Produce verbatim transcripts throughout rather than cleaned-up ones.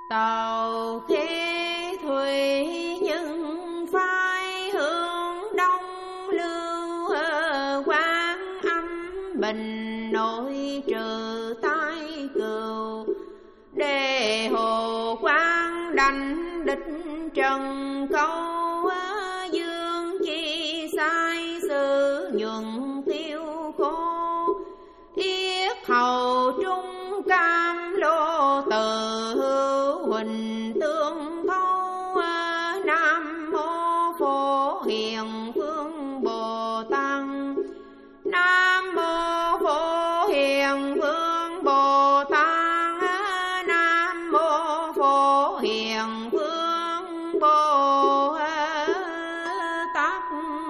Tàu khi thủy nhưng phai hướng đông lưu Quán Âm bình nội trừ tai cừu. Đề hồ quang đảnh đích trần câu dương chi sai sự nhuận tiêu khô. Yết hầu trung cam lô từ huỳnh tương thâu. Nam mô Phổ Hiền Vương Bồ Tát. Nam mô Phổ Hiền Vương Bồ Tát. Nam mô Phổ Hiền Vương Bồ Tát.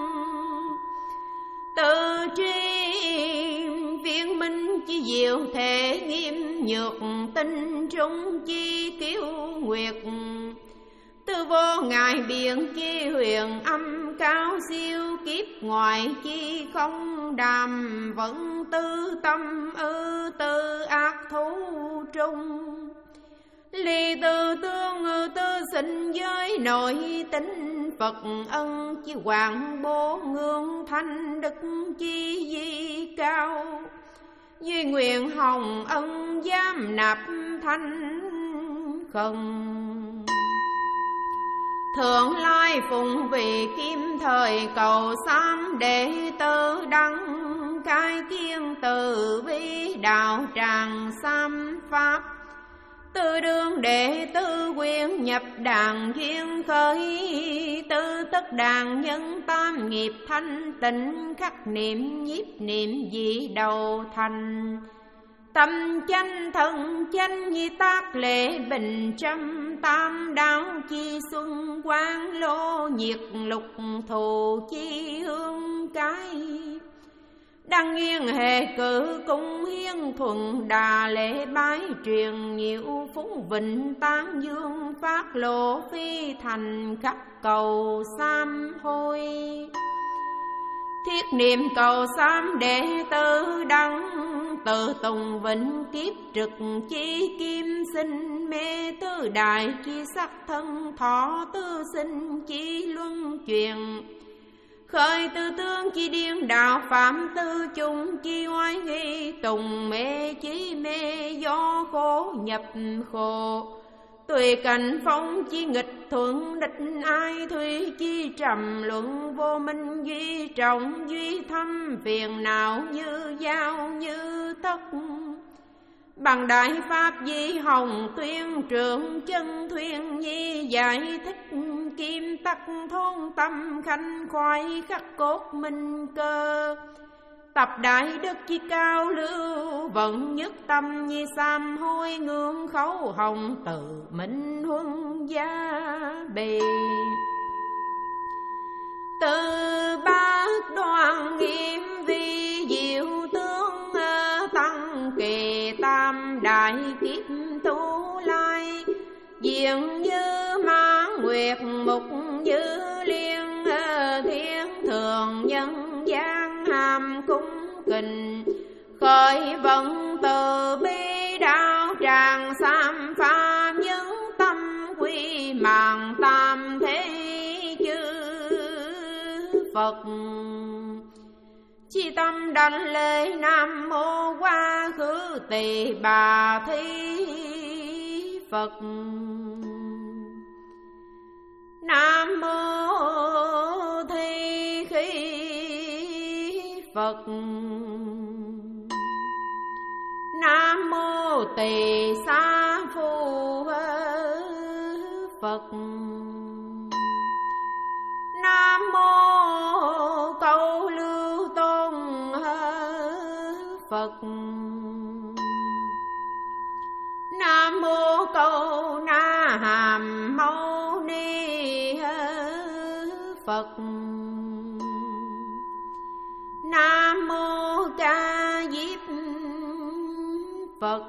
Từ tri viên minh chi diệu thể nghiêm nhược. Tinh trung chi kiêu nguyệt. Tư vô ngài biển chi huyền âm cao siêu. Kiếp ngoại chi không đàm vẫn tư tâm ư tư ác thú trung. Ly tư tương ư tư sinh giới nội tính Phật ân chi hoàng bố ngương thanh đức chi di cao. Duy nguyện hồng ân giám nạp thanh không. Thượng lai phụng vị kim thời cầu sám đệ tử đăng. Cai kiên từ bi đạo tràng sám pháp. Tư đương đệ tử quyến nhập đàn duyên khởi. Tư tất đàn nhân tam nghiệp thanh tịnh. Khắc niệm nhiếp niệm dị đầu thành. Tâm chánh thân chánh nhi tác lễ bình trăm. Tam đạo chi xuân quang lô nhiệt lục thù chi hương cái. Đăng nghiêng hề cử cung hiên thuận đà lễ bái truyền. Nhiều phú vịnh tán dương phát lộ phi thành khắp cầu sám hôi. Thiết niệm cầu sám đệ tử đăng. Từ tùng vịnh kiếp trực chi kim sinh. Mê tư đại chi sắc thân thọ tư sinh chi luân truyền. Khởi tư tương chi điên đạo phạm tư chung chi oai nghi. Tùng mê chi mê do khổ nhập khổ. Tùy cảnh phong chi nghịch thuận địch ai. Thủy chi trầm luận vô minh duy trọng. Duy thâm phiền não như dao như tất. Bằng đại pháp di hồng tuyên trưởng chân thuyên nhi. Giải thích kim tắc thôn tâm khanh khoái khắc cốt minh cơ. Tập đại đức chi cao lưu vận nhất tâm nhi sam hôi. Ngương khấu hồng từ minh huân gia bì. Từ bát đoan nghiêm vi diệu tướng. Tăng kỳ tam đại kiếp tu lai. Diện như mãn nguyệt mục như liên. Thiên thường nhân gian hàm cung kình. Khởi vận từ bi đạo tràng sám pháp. Nhân tâm quy mạng tam thế chư Phật. Chi tâm đảnh lễ nam mô quá khứ tỳ bà thí Phật. Nam mô thi khí Phật. Nam mô tỳ xá phu Phật. Nam mô câu lưu tôn Phật. Nam mô câu na hàm mâu ni Phật. Nam mô ca diếp Phật.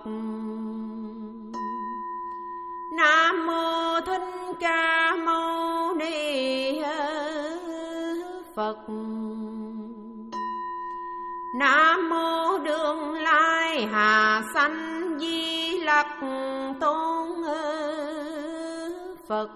Nam mô thích ca mâu ni Phật. Nam mô đương lai hà sanh di lặc tôn Phật.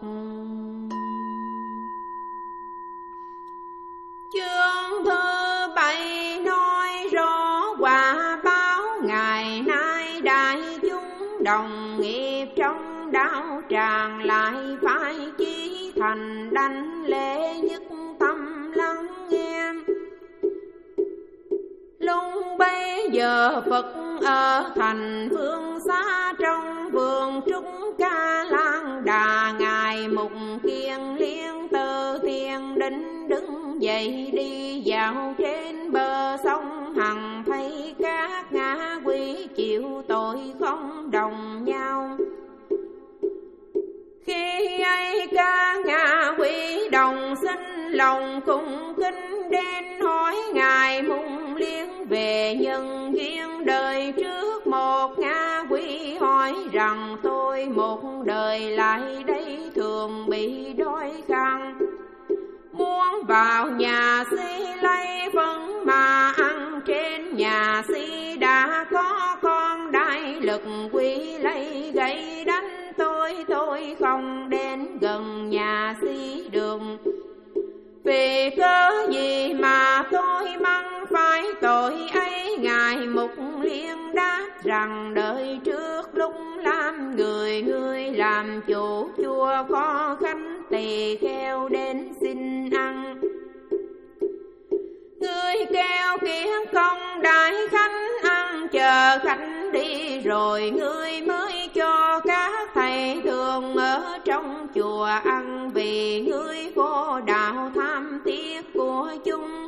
Chương thứ bảy nói rõ quả báo ngày nay đại chúng đồng nghiệp trong đạo tràng, lại phải chí thành đảnh lễ nhất tâm lắng nghe. Lúc bấy giờ Phật ở thành phương xa, trong vườn trúc Ca Lan Đà, ngài Mục Kiền Liên từ thiền định đứng dậy đi dạo trên bờ sông, hằng thấy các ngã quỷ chịu tội không đồng nhau. Khi ấy các ngã quỷ đồng sinh lòng cung kính đến hỏi ngài Mục Liên về nhân duyên đời trước. Một ngã quỷ hỏi rằng tôi một đời lại đây thường bị đói khăn, muốn vào nhà si lấy phân mà ăn. Trên nhà si đã có con đại lực quỷ lấy gậy đánh tôi, tôi không đến gần nhà si đường. Vì cớ gì mà tôi mắc phải tội ấy? Ngài Mục Liên đáp rằng đời trước lúc làm người, người làm chủ chùa có khách tỳ kheo đến xin ăn. Người kêu kiến công đại khách ăn, chờ khách đi rồi người mới cho các thầy thường ở trong chùa ăn. Vì người vô đạo tham tiếc của chúng,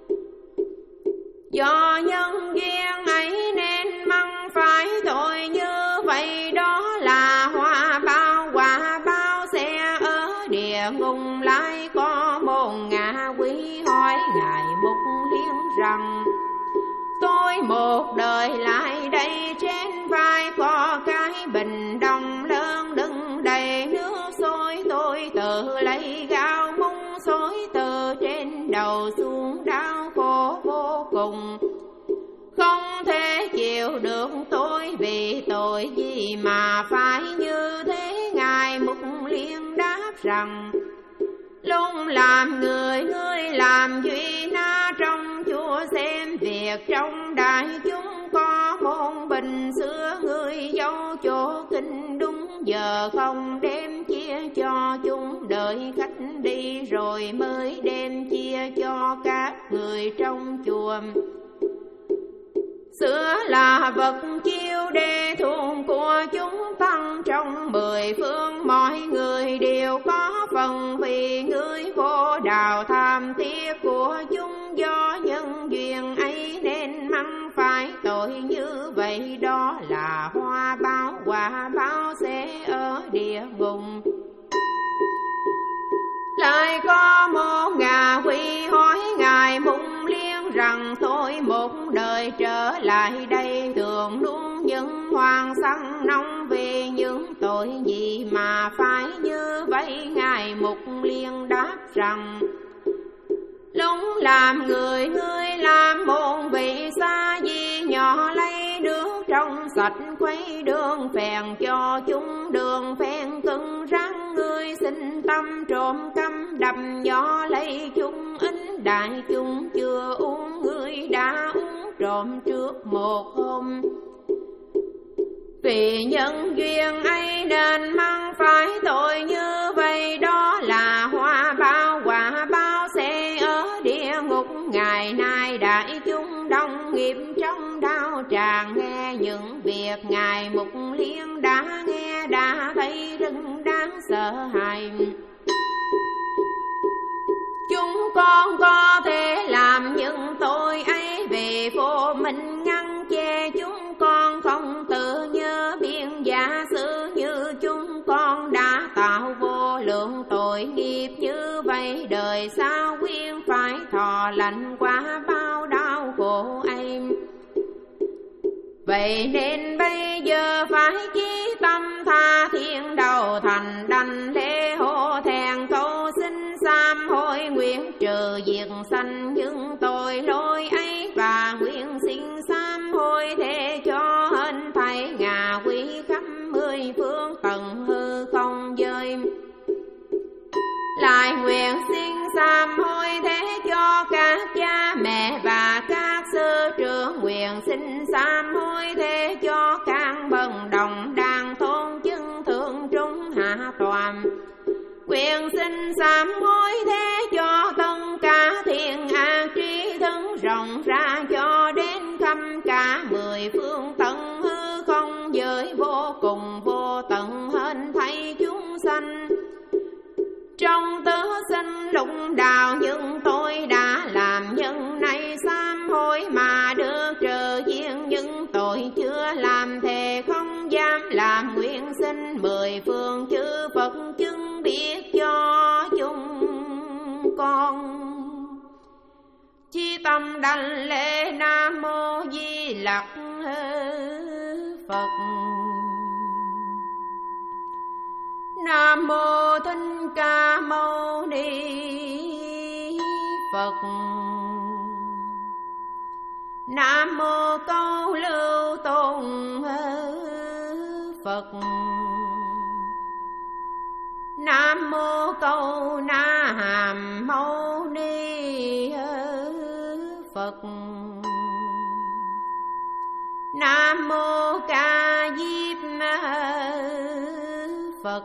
do nhân duyên ấy nên măng phải tội như vậy. Đó là hoa bao, quả bao sẽ ở địa ngục. Lại có một ngạ quỷ hỏi ngài Mục Liên rằng tôi một đời lại đây, trên vai có cái bình đồng lớn đựng đầy nước sôi. Tôi tự lấy gạo mung xối từ trên đầu xuống, đau khổ vô cùng không thể chịu được. Tôi vì tội gì mà phải như thế? Ngài Mục Liên đáp rằng lúc làm người, ngươi làm duy na trong chùa, xem việc trong đại chúng có môn bình xưa. Ngươi dấu chỗ kinh đúng giờ không đem chia cho chúng, đợi khách đi rồi mới đem chia cho các người trong chùa. Xưa là vật chiêu để thuồng của chúng tăng, trong mười phương mọi người đều có phần. Vì người vô đạo tham tiếc của chúng, do nhân duyên ấy nên mắc phải tội như vậy. Đó là hoa báo, quả báo sẽ ở địa ngục. Lại có một ngà quỷ hỏi ngài Mục Liên rằng tôi một đời trở lại đây thường luôn những hoàng săn nóng. Vì những tội gì mà phải như vậy? Ngài Mục Liên đáp rằng lúc làm người, ngươi làm một vị sa di nhỏ, lấy nước trong sạch khuấy đường phèn cho chúng, đường phèn cứng rắn. Ngươi xin tâm trộm căm đầm gió, lấy chúng ít đại chúng chưa uống, ngươi đã uống trộm trước một hôm. Vì nhân duyên ấy nên mắc phải tội như vậy. Đó là hoa bao, quả báo sẽ ở địa ngục. Ngày nay đại chúng đồng nghiệp trong đạo tràng, nghe những việc ngài Mục Liên đã nghe, đã thấy rất đáng sợ hãi. Chúng con có thể làm những tội ấy vì vô minh ngăn che. Chúng con không tự nhớ biên giả sử, như chúng con đã tạo vô lượng tội nghiệp như vậy. Đời sau quyên phải thọ lãnh quả bao đau khổ ấy. Vậy nên bây giờ phải chí tâm tha thiên đầu thành, đảnh lễ hô thẹn cầu xin sám hối, nguyện trừ diệt sanh những tội lỗi ấy. Và nguyện xin sám hối thế cho hên thầy ngà quý khắc mười phương tận hư không giới. Lại nguyện xin sám hối thế cho các cha mẹ và các sư trưởng, nguyện xin sám hối thế cho các bậc đồng đàn thôn chứng thượng trung hạ toàn. Nguyện xin sám hối thế cho tất cả thiện ác trí thức rộng ra cho đến khắp cả mười phương tận hư không giới vô cùng vô tận hết thảy chúng sanh. Trong tứ sinh lục đạo nhưng tôi đã làm nhân này sám hối mà được trừ duyên, những tội chưa làm thề không dám làm. Nguyện xin mười phương chư Phật chứng biết cho chúng con. Chi tâm đảnh lễ Nam Mô Di Lặc Phật. Nam Mô Thích Ca Mâu Ni Phật. Nam Mô Câu Lưu Tôn Phật. Nam Mô Câu Na Hàm Mâu Ni Phật. Nam Mô Ca Diếp Phật.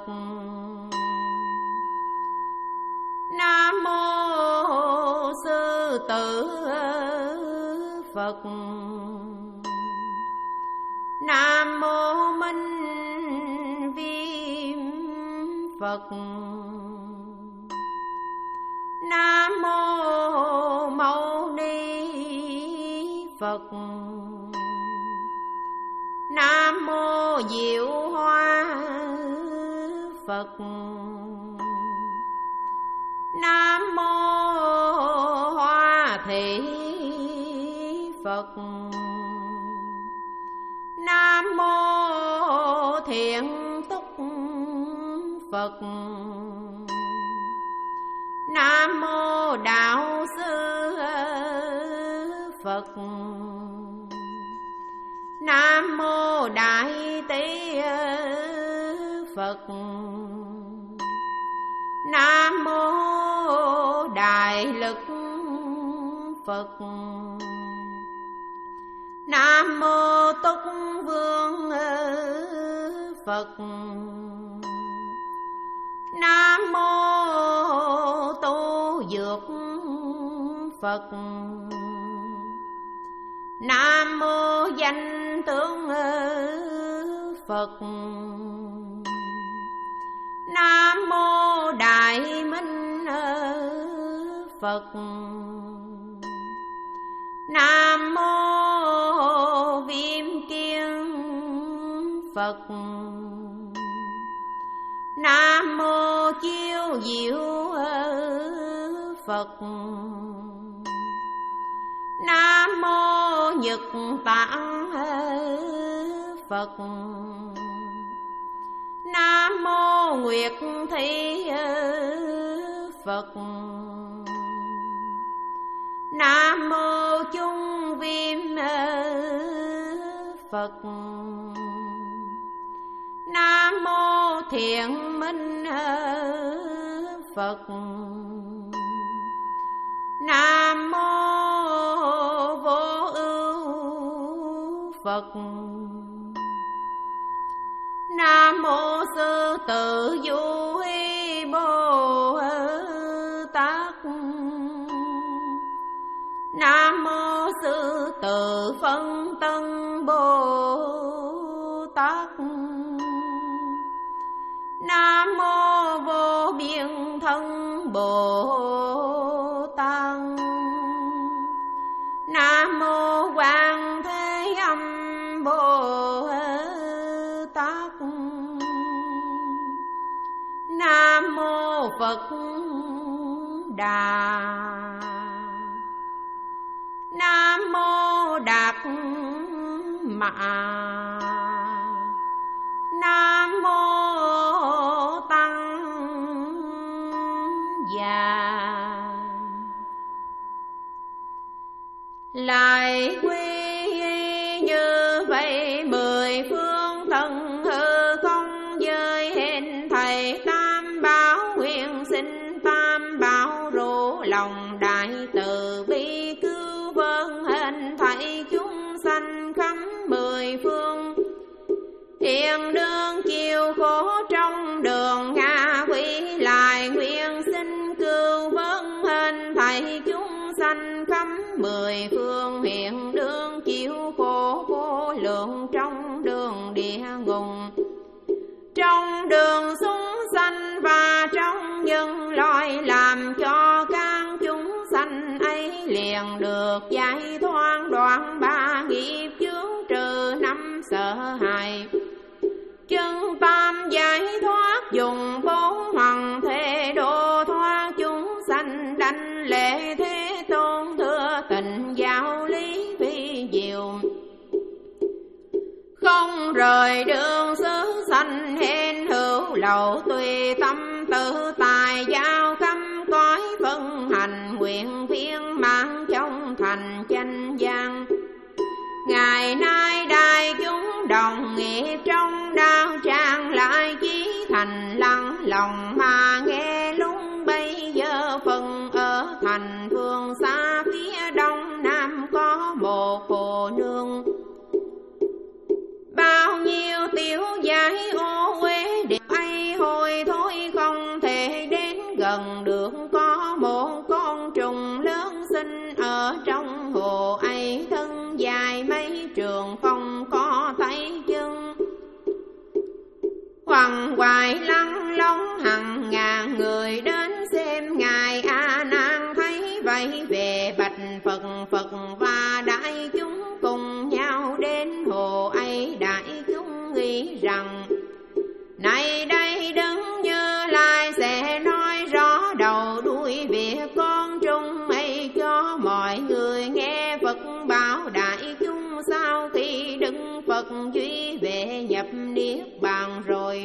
Nam Mô Sư Tử Phật. Nam Mô Minh Viêm Phật. Nam Mô Mâu Ni Phật. Nam Mô Diệu Hoa Phật. Nam Mô Hoa Thị Phật. Nam Mô Thiện Túc Phật. Nam Mô Đạo Sư Phật. Nam Mô Đại Tế Phật. Nam Mô Đại Lực Phật. Nam Mô Túc Vương Phật. Nam Mô Tu Dược Phật. Nam Mô Danh Tướng Phật. Nam Mô Đại Minh Phật. Nam Mô Viêm Kiên Phật. Nam Mô Chiêu Diệu Phật. Nam Mô Nhật Tạng Phật. Nam Mô Nguyệt Thị Phật. Nam Mô Trung Viêm Phật. Nam Mô Thiện Minh Phật. Nam Mô Vô Ưu Phật. Nam Mô Sư Tử Du Hí Bồ Tát. Nam Mô Sư Tử Phân Tân Bồ Tát. Nam Mô Vô Biên Thân Bồ Tát. Nam Mô Quan Thế Âm Bồ Tát. Nam Mô Phật Đà. Nam Mô Đạt Mạ. Nam Mô Tăng Già. Lại quy như vậy mười phương tận hư không mười phương. Thiện đương chịu khổ trong đường ngạ quỷ, lại nguyện xin cứu vớt hên thảy chúng sanh khắp mười phương. Hiện đương chịu khổ vô lượng trong đường địa ngục, trong đường chúng sanh và trong nhân loại, làm cho các chúng sanh ấy liền được giải thoát, đoạn ba nghiệp chướng trừ năm sợ hãi. Chân tam giải thoát dùng bốn hoàng thế độ thoát chúng sanh, đảnh lễ Thế Tôn thưa tình giáo lý vi diệu. Không rời đường xứ sanh hên hữu lậu, tùy tâm tự tài giao cấm cõi phân hành, nguyện viên mãn trong thành chánh gian. Ngày nay đại chúng đồng nghĩa trong đau tràng, lại chí thành lặng lòng mà nghe. Lúc bây giờ phần ở thành phương xa phía đông nam có một hồ nương, bao nhiêu tiểu giải ô uế điệp ấy hồi thôi không thể đến gần được. Có một con trùng lớn sinh ở trong hồ ấy, thân dài mấy trường không có thấy chân, hoàng hoài lăng lóng hàng ngàn người đến xem. Ngài A Nan thấy vậy về bạch Phật, Phật và đại chúng cùng nhau đến hồ ấy. Đại chúng nghĩ rằng này đây đứng Như Lai sẽ nói rõ đầu đuôi việc con trùng ấy cho mọi người nghe. Phật bảo đại chúng sau khi Đức Phật duy về nhập niết bàn rồi,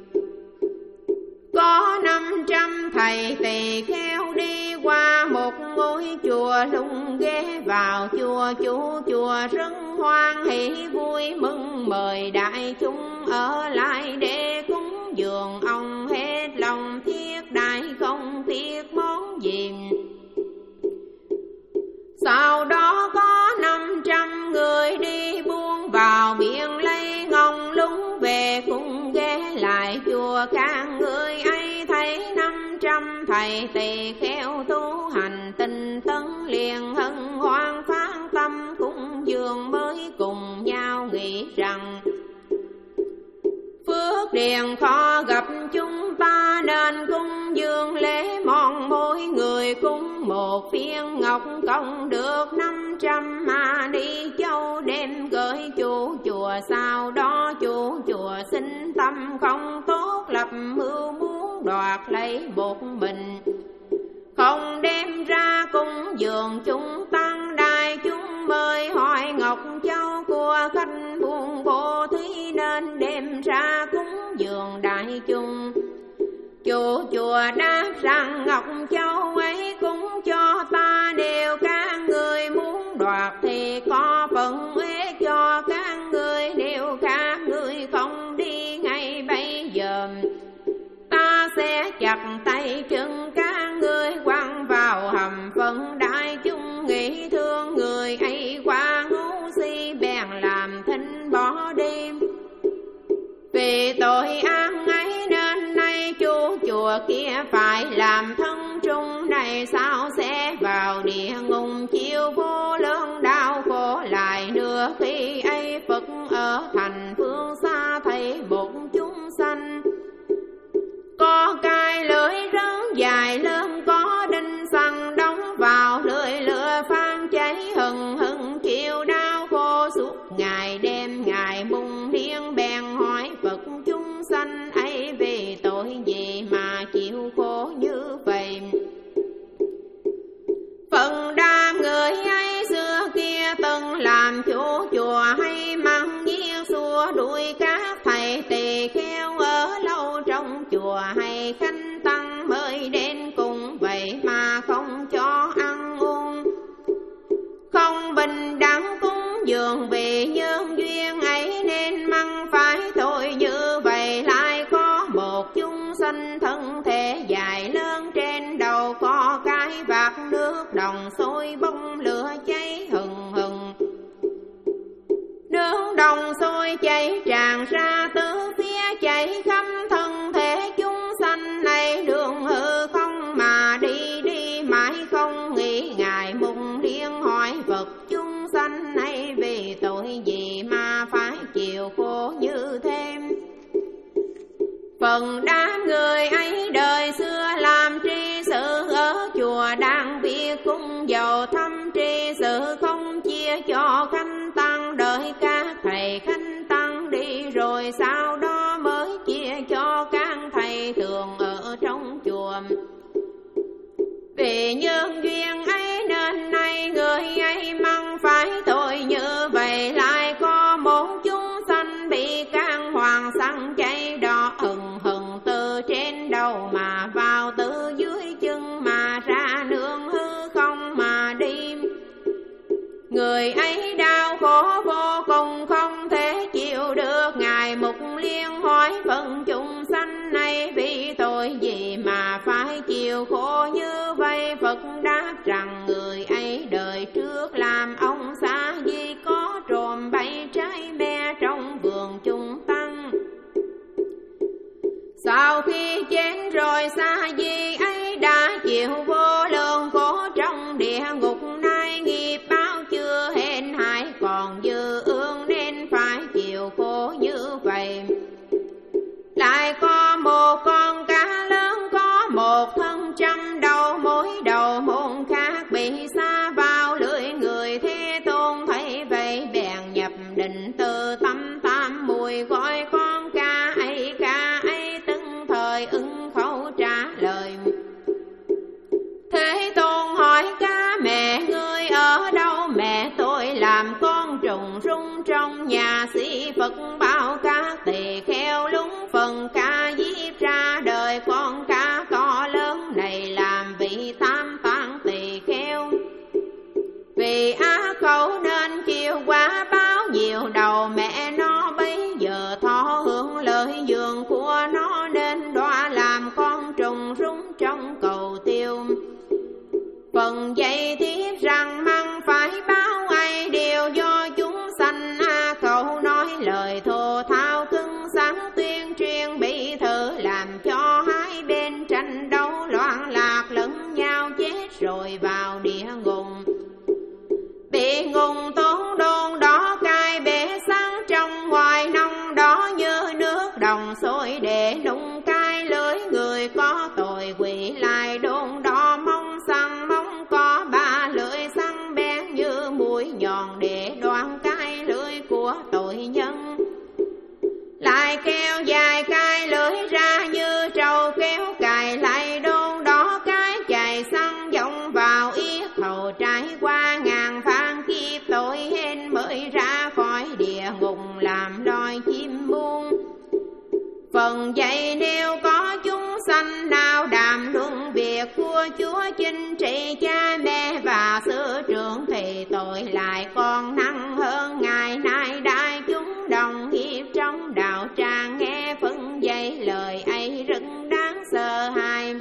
có năm trăm thầy tỳ kheo đi qua một ngôi chùa lung ghé vào chùa. Chủ chùa rất hoan hỷ vui mừng, mời đại chúng ở lại để cúng dường ông hết lòng thiết đại, không tiếc món gì. Sau đó có năm trăm người đi buông vào biển lấy ngông lúng về, cũng ghé lại chùa. Các người ấy thấy năm trăm thầy tỳ kheo tu hành tinh tấn, liền hân hoan phát tâm cúng dường, mới cùng nhau nghĩ rằng phước điền kho gặp chúng ta, nên cúng dường lễ mong mỗi người cúng một viên ngọc công được năm trăm ma ni châu, đem gửi chủ chùa. Sau đó chủ chùa xin tâm không tốt, lập mưu muốn đoạt lấy một mình, không đem ra cúng dường chúng tăng. Đại chúng mời hỏi ngọc châu của khách buôn bố thí, nên đem ra cúng dường đại chúng. Chủ chùa đáp rằng ngọc châu ấy cúng cho ta, đều các người muốn đoạt thì có phần uế cho các người, nếu các người không đi ngay bây giờ ta sẽ chặt tay chân các người quăng vào hầm phân. Đại chúng nghĩ thương người ấy quá ngu si, bèn làm thinh bỏ đi. Vì tội ác ấy nên nay chủ chùa kia phải làm thân trung, này sao sẽ vào địa ngục chịu vô lớn đau khổ. Lại nữa khi ấy Phật ở thành phương xa thấy một chúng sanh có cái lưỡi rắn dài lớn, có đinh xăng đóng vào lưỡi, lửa phan cháy hừng hừng chịu đau khổ suốt ngày đêm. Ngài bùng điên bèn hỏi Phật chúng sanh ấy vì tội gì mà chịu khổ như vậy. Phần đa người ấy xưa kia từng làm chủ chùa, hay mắng nhiếc xua đuổi các thầy tỳ kheo ở lâu trong chùa, hay khanh tăng mới đến cùng vậy mà không cho ăn uống, không bình đẳng cúng dường vì nhân duyên ấy nên măng phải tội như vậy. Lại có một chúng sanh thân thể dài lớn, trên đầu có cái vạc nước đồng sôi bông lửa cháy hừng hừng. Nước đồng chịu khổ như thêm. Phần đám người ấy đời xưa làm tri sự ở chùa đang việc cung dầu thăm tri sự không chia cho khanh tăng, đợi các thầy khanh tăng đi rồi sau đó mới chia cho các thầy thường ở trong chùa. Vì nhân duyên ấy nên nay người ấy mong phải tội như vậy, lại có một chúng sanh bị can hoàng săn cháy đỏ hừng hừng từ trên đầu mà vào, từ dưới chân mà ra nương hư không mà đi. Người ấy đau khổ vô cùng không thể chịu được, ngài Mục Liên hỏi phần chúng sanh này vì tội gì mà phải chịu khổ như vậy. Phật đáp rằng người ấy đời trước làm ông Sa Di có trộm bẫy trái me trong vườn chúng tăng. Sau khi chết rồi Sa Di ấy đã chịu vô lượng khổ trong địa ngục, nay nghiệp báo chưa hên hại còn dư ương nên phải chịu khổ như vậy. Lại có một con cá lớn có một thân trăm đầu, mỗi đầu một khác bị sa vào lưỡi người. Thế Tôn thấy vậy bèn nhập định từ tâm tam mùi, gọi con cá ấy cá ấy từng thời ứng khẩu trả lời. Thế Tôn hỏi cá mẹ ngươi ở đâu? Mẹ tôi làm con trùng rung trong nhà sĩ Phật bao các tỳ kheo lúng phần ca diếp ra đời. Con cá to lớn này làm vị tam tạng tỳ kheo, vì á khẩu nên chiều quá báo nhiều đầu. Mẹ nó bây giờ thọ hưởng lợi dường của nó nên đọa làm con trùng rung trong cầu tiêu. Phần dạy tiếp rằng măng phải báo ai đều do chúng sanh a khẩu nói lời thô thao cứng sáng tuyên truyền bị thử, làm cho hai bên tranh đấu loạn lạc lẫn nhau chết rồi vào địa ngục. Bị ngùng tốn đôn đó cay bể sáng trong ngoài nông đó như nước đồng sôi để nung cay lưới. Người có tội quỷ lại đôn đó mong săn mong có ba lưỡi săn bén như mũi nhọn để đoạn cay lưỡi của tội nhân. Lại kéo dài cay lưỡi ra như trâu kéo cài lại đôn đó cái chạy săn vọng vào yết hầu, trải qua ngàn phan kiếp tội hên mới ra khỏi địa ngục làm loài chim muôn. Phần dạy nếu có chúng sanh nào đàm luận việc của Chúa chính trị cha mẹ và sư trưởng thì tội lại còn nặng hơn. Ngày nay đại chúng đồng hiệp trong đạo tràng nghe phân dạy lời ấy rất đáng sợ hãi.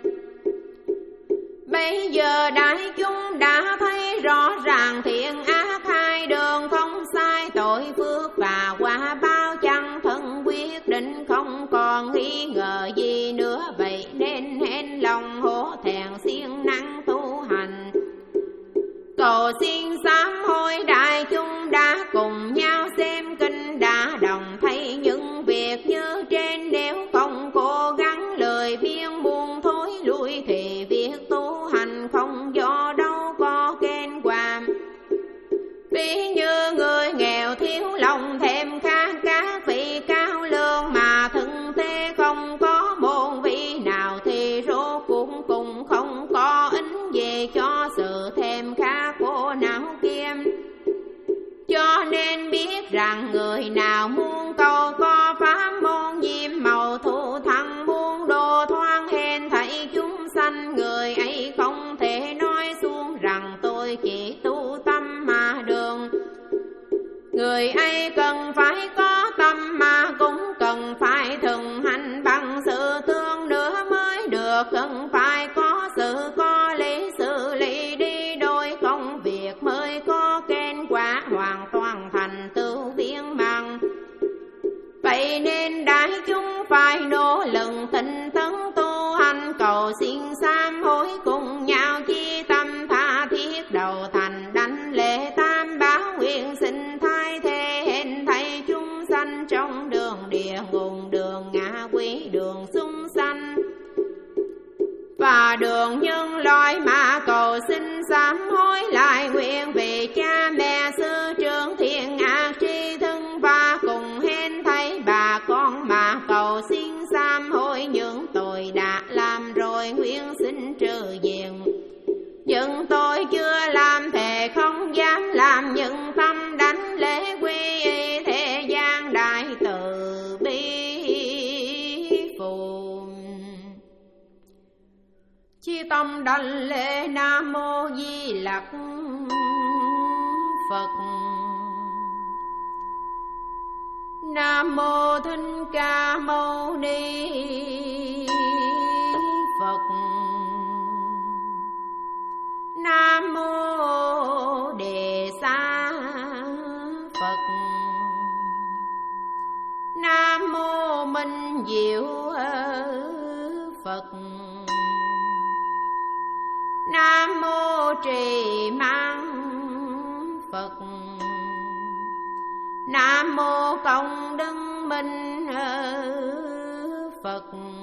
Bây giờ đại chúng đã thấy rõ ràng thiện ác hai đường không sai, tội phước và quả báo chẳng thân quyết định không còn nghi ngờ gì nữa. Vậy nên hên lòng hổ thẹn siêng năng tu hành, cầu xin sám hối. Đại chúng đã cùng nhau xem kinh đã đồng thấy những việc như trên, nếu không cố gắng lười biếng buông thối lui thì việc tu hành không do đâu có kén quàm. Ví như người nghèo thiếu lòng thêm khát các vị cao lương mà thân thế không có môn vị nào thì rốt cuộc cũng không có ích về cho sự thêm khát của não kia. Cho nên biết rằng người nào muốn cầu có pháp môn diêm màu thu thắng, muốn đồ thoáng hên thảy chúng sanh, người ấy không thể nói xuống rằng tôi chỉ tu tâm mà đường. Người ấy cần phải có tâm mà cũng cần phải thường hành bằng sự thương nữa mới được. Cần phải có sự có lý, xử lý đi đôi công việc mới có kết quả hoàn toàn thành tựu viên mãn. Vậy nên đại chúng phải nỗ lực tinh tấn tu hành, cầu xin sám hối cùng nhau chi tâm tha thiết đầu thành đảnh lễ tam bảo nguyện xin thay thế hên thầy chúng sanh trong đường địa ngục, đường ngạ quỷ, đường sung sanh và đường nhân loại mà cầu xin sám hối lại nguyện vì cha mẹ sư trưởng thiện ác tri thân và cùng hên thấy bà con mà cầu xin sám hối những tội đã làm rồi nguyện xin trừ diện những tôi chưa làm thề không dám làm những tâm đánh lễ quy y thế gian đại từ bi phù. Chi tâm đảnh lễ Nam Mô Di Lặc Phật. Nam Mô Thích Ca Mâu Ni Phật. Nam Mô Đề Sa Phật. Nam Mô Minh Diệu Phật. Nam Mô Trì Mang Phật. Nam Mô Công Đức Minh Phật.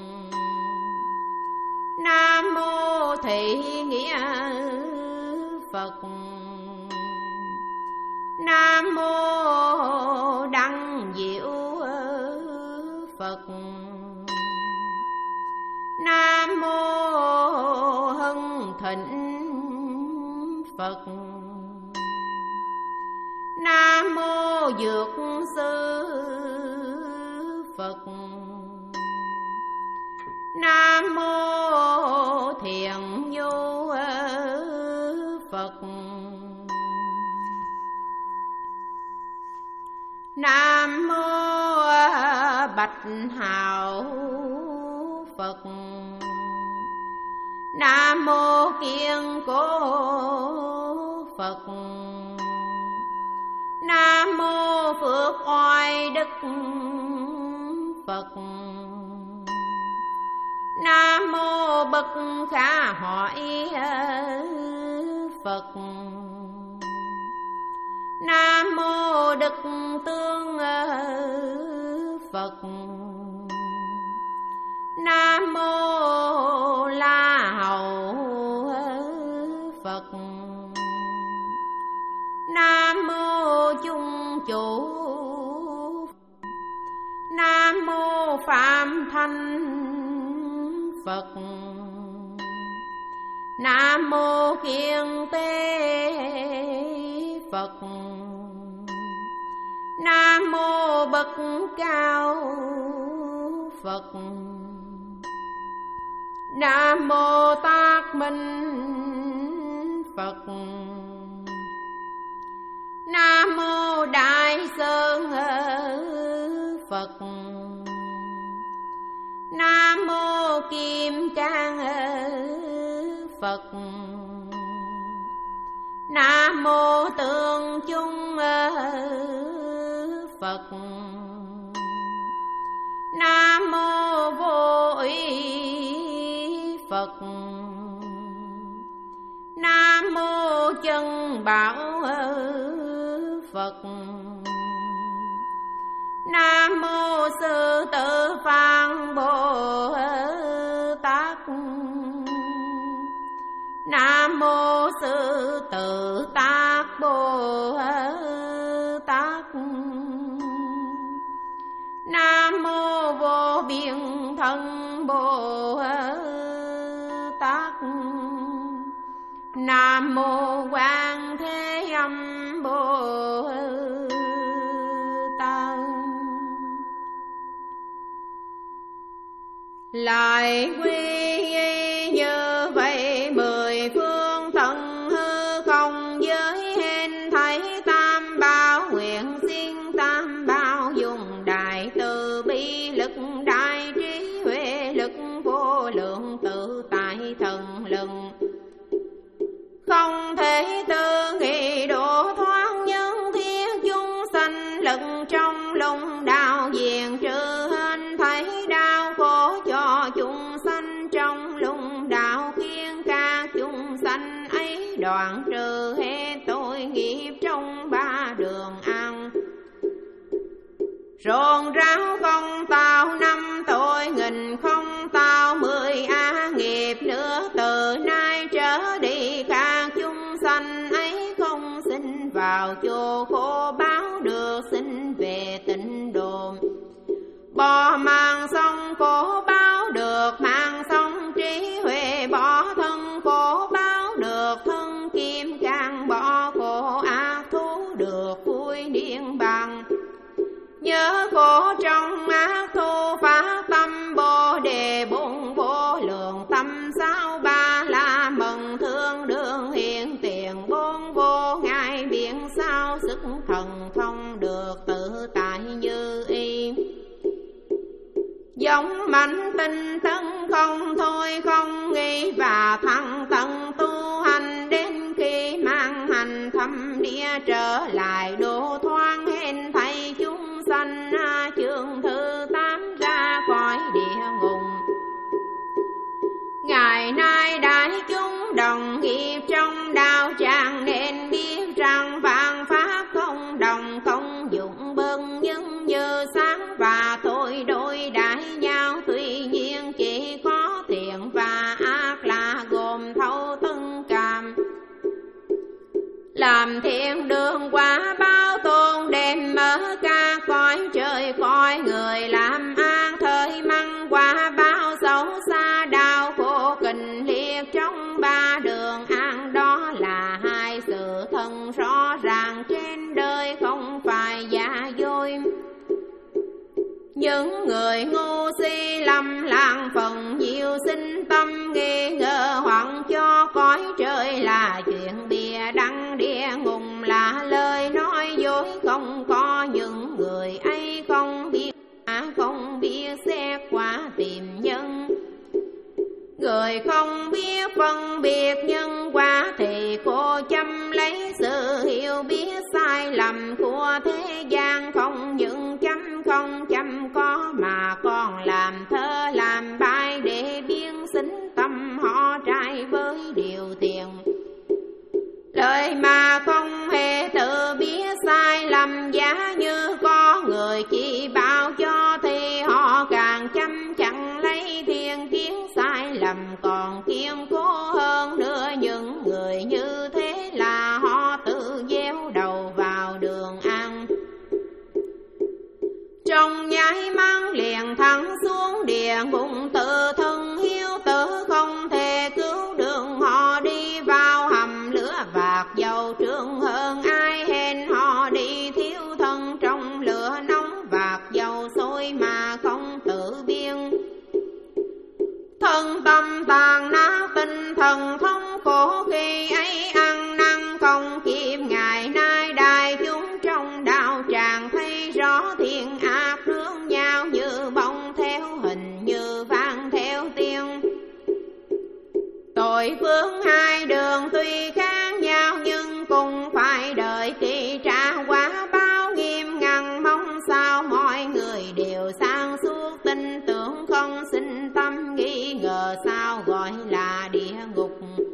Nam Mô Thị Nghĩa Phật. Nam Mô Đăng Diệu Phật. Nam Mô Hưng Thịnh Phật. Nam Mô Dược Sư Phật. Nam Mô Thiện Nhu Phật. Nam Mô Bạch Hào Phật. Nam Mô Kiên Cố Phật. Nam Mô Phước Oai Đức Phật. Nam Mô Bất Khả Hỏi Phật. Nam Mô Đức Tương Phật. Nam Mô La Hầu Phật. Nam Mô Chung Chủ. Nam Mô Phạm Thanh Phật. Nam Mô Kiên Tế Phật. Nam Mô Bậc Cao Phật. Nam Mô Tác Minh Phật. Nam Mô Đại Sơn Phật. Nam Mô Kim Cang Phật. Nam Mô Tượng Chung Phật. Nam Mô Vô Ý Phật. Nam Mô Chân Bảo Phật. Nam Mô Sư Tử Phan Bồ Tát. Nam Mô Sư Tử Tác Bồ Tát. Nam Mô Vô Biên Thân Bồ Tát. Nam Mô Quan Thế Âm Bồ Tát. Lại quy như vậy mười phương tận hư không giới hên thấy tam bảo nguyện xin tam bảo dùng đại từ bi lực đại trí huệ lực vô lượng tự tại thần lực không thể tư nghị độ thoát nhân thiên chúng sanh lực trong lùng đạo diện trừ hình thấy đau khổ cho chúng sanh trong lùng đạo khiến các chúng sanh ấy đoạn trừ hết tội nghiệp trong ba đường ăn Rộn ráo không tao năm tuổi, nghìn không tao mười a nghiệp nữa. Từ nay trở đi các chúng sanh ấy không sinh vào chô khổ báo, được sinh về tịnh độ. Bỏ mạng sống khổ báo, được mạng sống trí huệ. Bỏ thân khổ báo, được thân kim cang. Bỏ khổ ác thú, được vui niết bàn. Nhớ khổ trong ác thu, phát tâm Bồ Đề bốn vô lượng tâm. Sáu ba la mừng thương đường hiện tiền, bốn vô ngại biển sao sức thần thông. Được tự tại như ý, giống mạnh tinh tấn không thôi không nghĩ. Và thăng tận tu hành đến khi mang hành thâm địa, trở lại độ thoáng hên thầy chúng sanh. Chương thứ tám ra khỏi địa ngục. Ngày nay đại chúng đồng nghiệp trong đạo tràng, nên biết rằng vạn pháp không đồng không dụng bưng. Nhưng như sáng và thôi đổi đãi nhau, tuy nhiên chỉ có thiện và ác là gồm thấu tân cảm. Làm thiện đường quả báo tôn, đem mở ca cõi trời cõi người. Làm ác thời măng quả báo xấu xa, đau khổ kình liệt trong ba đường ăn. Đó là hai sự thật rõ ràng trên đời, không phải giả dối. Những người ngu si lầm lạc phần nhiều, sinh tâm nghi ngờ hoặc cho cõi trời là chuyện bịa đăng. Địa ngục là lời nói dối, không có những người ấy không biết không biết xét quả tìm nhân. Người không biết phân biệt nhân quả, thì cô chăm lấy sự hiểu biết sai lầm của thế gian. Không những chăm không chăm có, mà còn làm thơ làm bài để biến sinh tâm họ trai với điều thiện. Lời mà không hề tự biết sai lầm, giá như có người chỉ bảo cho, thì họ càng chăm chẳng lấy thiên kiến sai lầm, còn kiên cố hơn nữa. Những người như thế là họ tự gieo đầu vào đường ăn. Trong nháy mắt liền thẳng xuống địa ngục, tự thân hiếu tử không thể cứu đường. Họ đi vào hầm lửa vạc dầu trương hơn ai, hèn họ đi thiếu thân trong lửa nóng vạc dầu sôi mà không tự biên. Thân tâm tàn nát tinh thần thống khổ, khi ấy ăn năn không kịp. Ngày nay đại chúng trong đạo tràng thấy rõ thiện ác nương nhau, như bóng theo hình như vang theo tiếng. Tội phước hai đường tuy khác nhau, nhưng cùng phải đợi kỳ trả quả báo nghiêm ngặt. Mong sao mọi người đều sáng suốt, tin tưởng không sinh tâm nghi ngờ, sao gọi là địa ngục.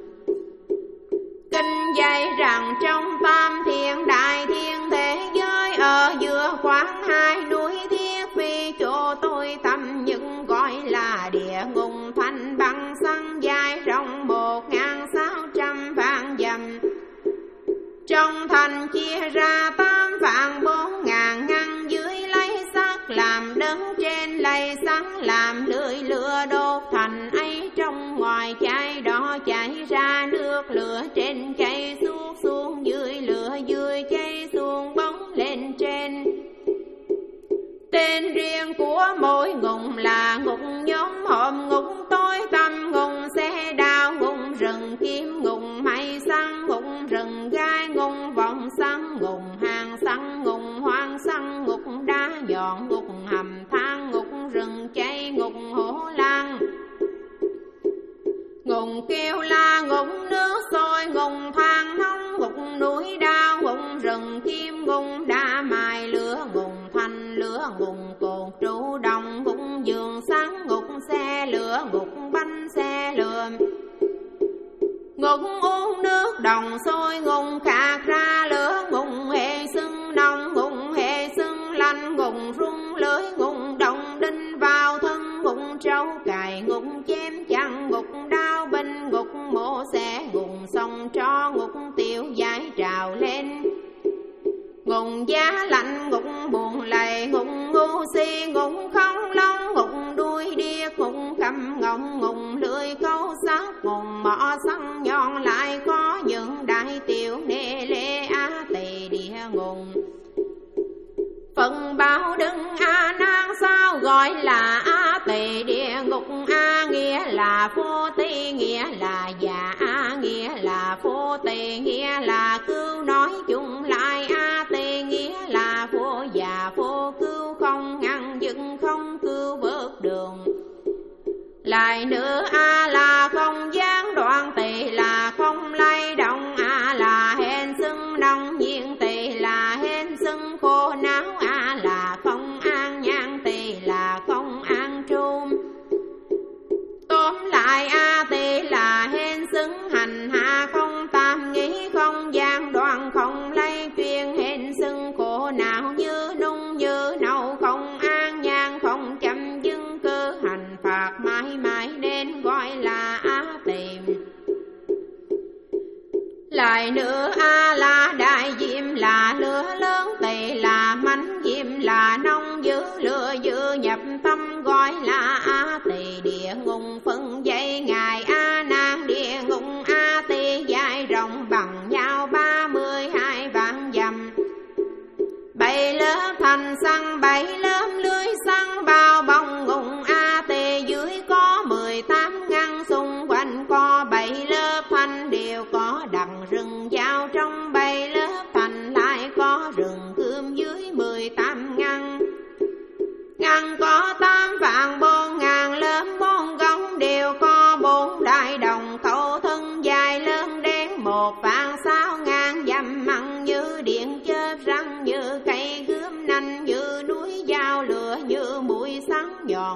Kinh dạy rằng trong tam thiên đại thiên thế giới, ở giữa khoảng hai núi thiết phi, chỗ tôi tâm những gọi là địa ngục. Thành bằng săn dài rộng một ngàn sáu trăm vạn dặm. Trong thành chia ra tám vạn bốn ngàn ngăn, dưới lấy sắt làm đấng, trên lấy sắt làm lưỡi lửa đốt thành ấy. Trong ngoài chai đó chảy ra nước lửa, trên chảy xuống xuống dưới lửa, dưới chảy xuống bóng lên trên. Tên riêng của mỗi ngục là ngục nhóm hòm, ngục tối tâm, ngục xe đao, ngục rừng kiếm, ngục hay săn, ngục rừng gai, ngục vòng săn, ngục hàng săn, ngục hoang săn, ngục đá nhọn, ngục hầm than, ngục rừng cháy, ngục hổ lang, ngục kêu la, ngục nước sôi, ngục than nóng, ngục núi đao, ngục rừng kim, ngục đá mài lửa, ngục thanh lửa, ngục cột trụ đồng, ngục giường sáng, ngục xe lửa, ngục bánh xe lửa, ngục uống nước đồng sôi, ngục khạc ra lửa, ngục hệ sưng nóng, ngục hệ sưng lạnh, ngục rung lưỡi ngục đồng đinh vào thân, ngục trâu cài, ngục chém chăn, ngục đao binh, ngục mổ xe, ngục sông cho, ngục tiêu giải trào lên. Ngục giá lạnh, ngục buồn lầy, ngục ngu si, ngục không long, ngục đuôi điếc, ngục cầm ngọng, ngục lưỡi câu sắc, ngục mỏ săn nhọn lại có những đại tiểu nê lê á tỳ địa ngục. Phần báo đừng a nan sao gọi là a tỳ địa ngục? A nghĩa là vô tỳ, nghĩa là già, a nghĩa là vô tỳ, nghĩa là cứu, nói chung lại a tỳ nghĩa là vô già vô cứu, không ngăn dừng không cứu vớt đường. Lại nữa a là không gián đoạn, tỳ là không lay động, a là hên xưng đông nhiên, tỳ là hên xưng khô não, a là không an nhang, tỳ là không an trung. Tóm lại a tỳ là hên xưng hành hạ, không tam nghĩ, không gian đoạn, không lay chuyên, hên xưng khổ não như nung như nâu, không an nhang, không chăm dưng cơ hành phạt mãi mãi nên gọi là á tỳ. Lại nữa a là đại diệm là lửa lớn, tỳ là mánh diệm là nông dữ, lửa dữ nhập tâm gọi là a tỳ địa ngục. Phân dây ngài a nan địa ngục a tỳ dài rộng bằng nhau ba mươi hai vạn dặm. Bảy lớp thành xăng, bảy lớp lưới xăng bao bông ngục a tỳ, dưới có mười tám ngăn, xung quanh có bảy lớp thành đều có đằng rừng giao, trong bảy lớp thành lại có rừng cươm dưới mười tám ngăn. Ngăn có tám vạn bốn ngàn lớp, bốn góc đều có bốn đại đồng, khẩu thân dài lớn đến một vạn sáu ngàn dặm, mặn như điện chớp, răng như cây gươm, nanh như núi dao, lửa như mũi sáng nhọn.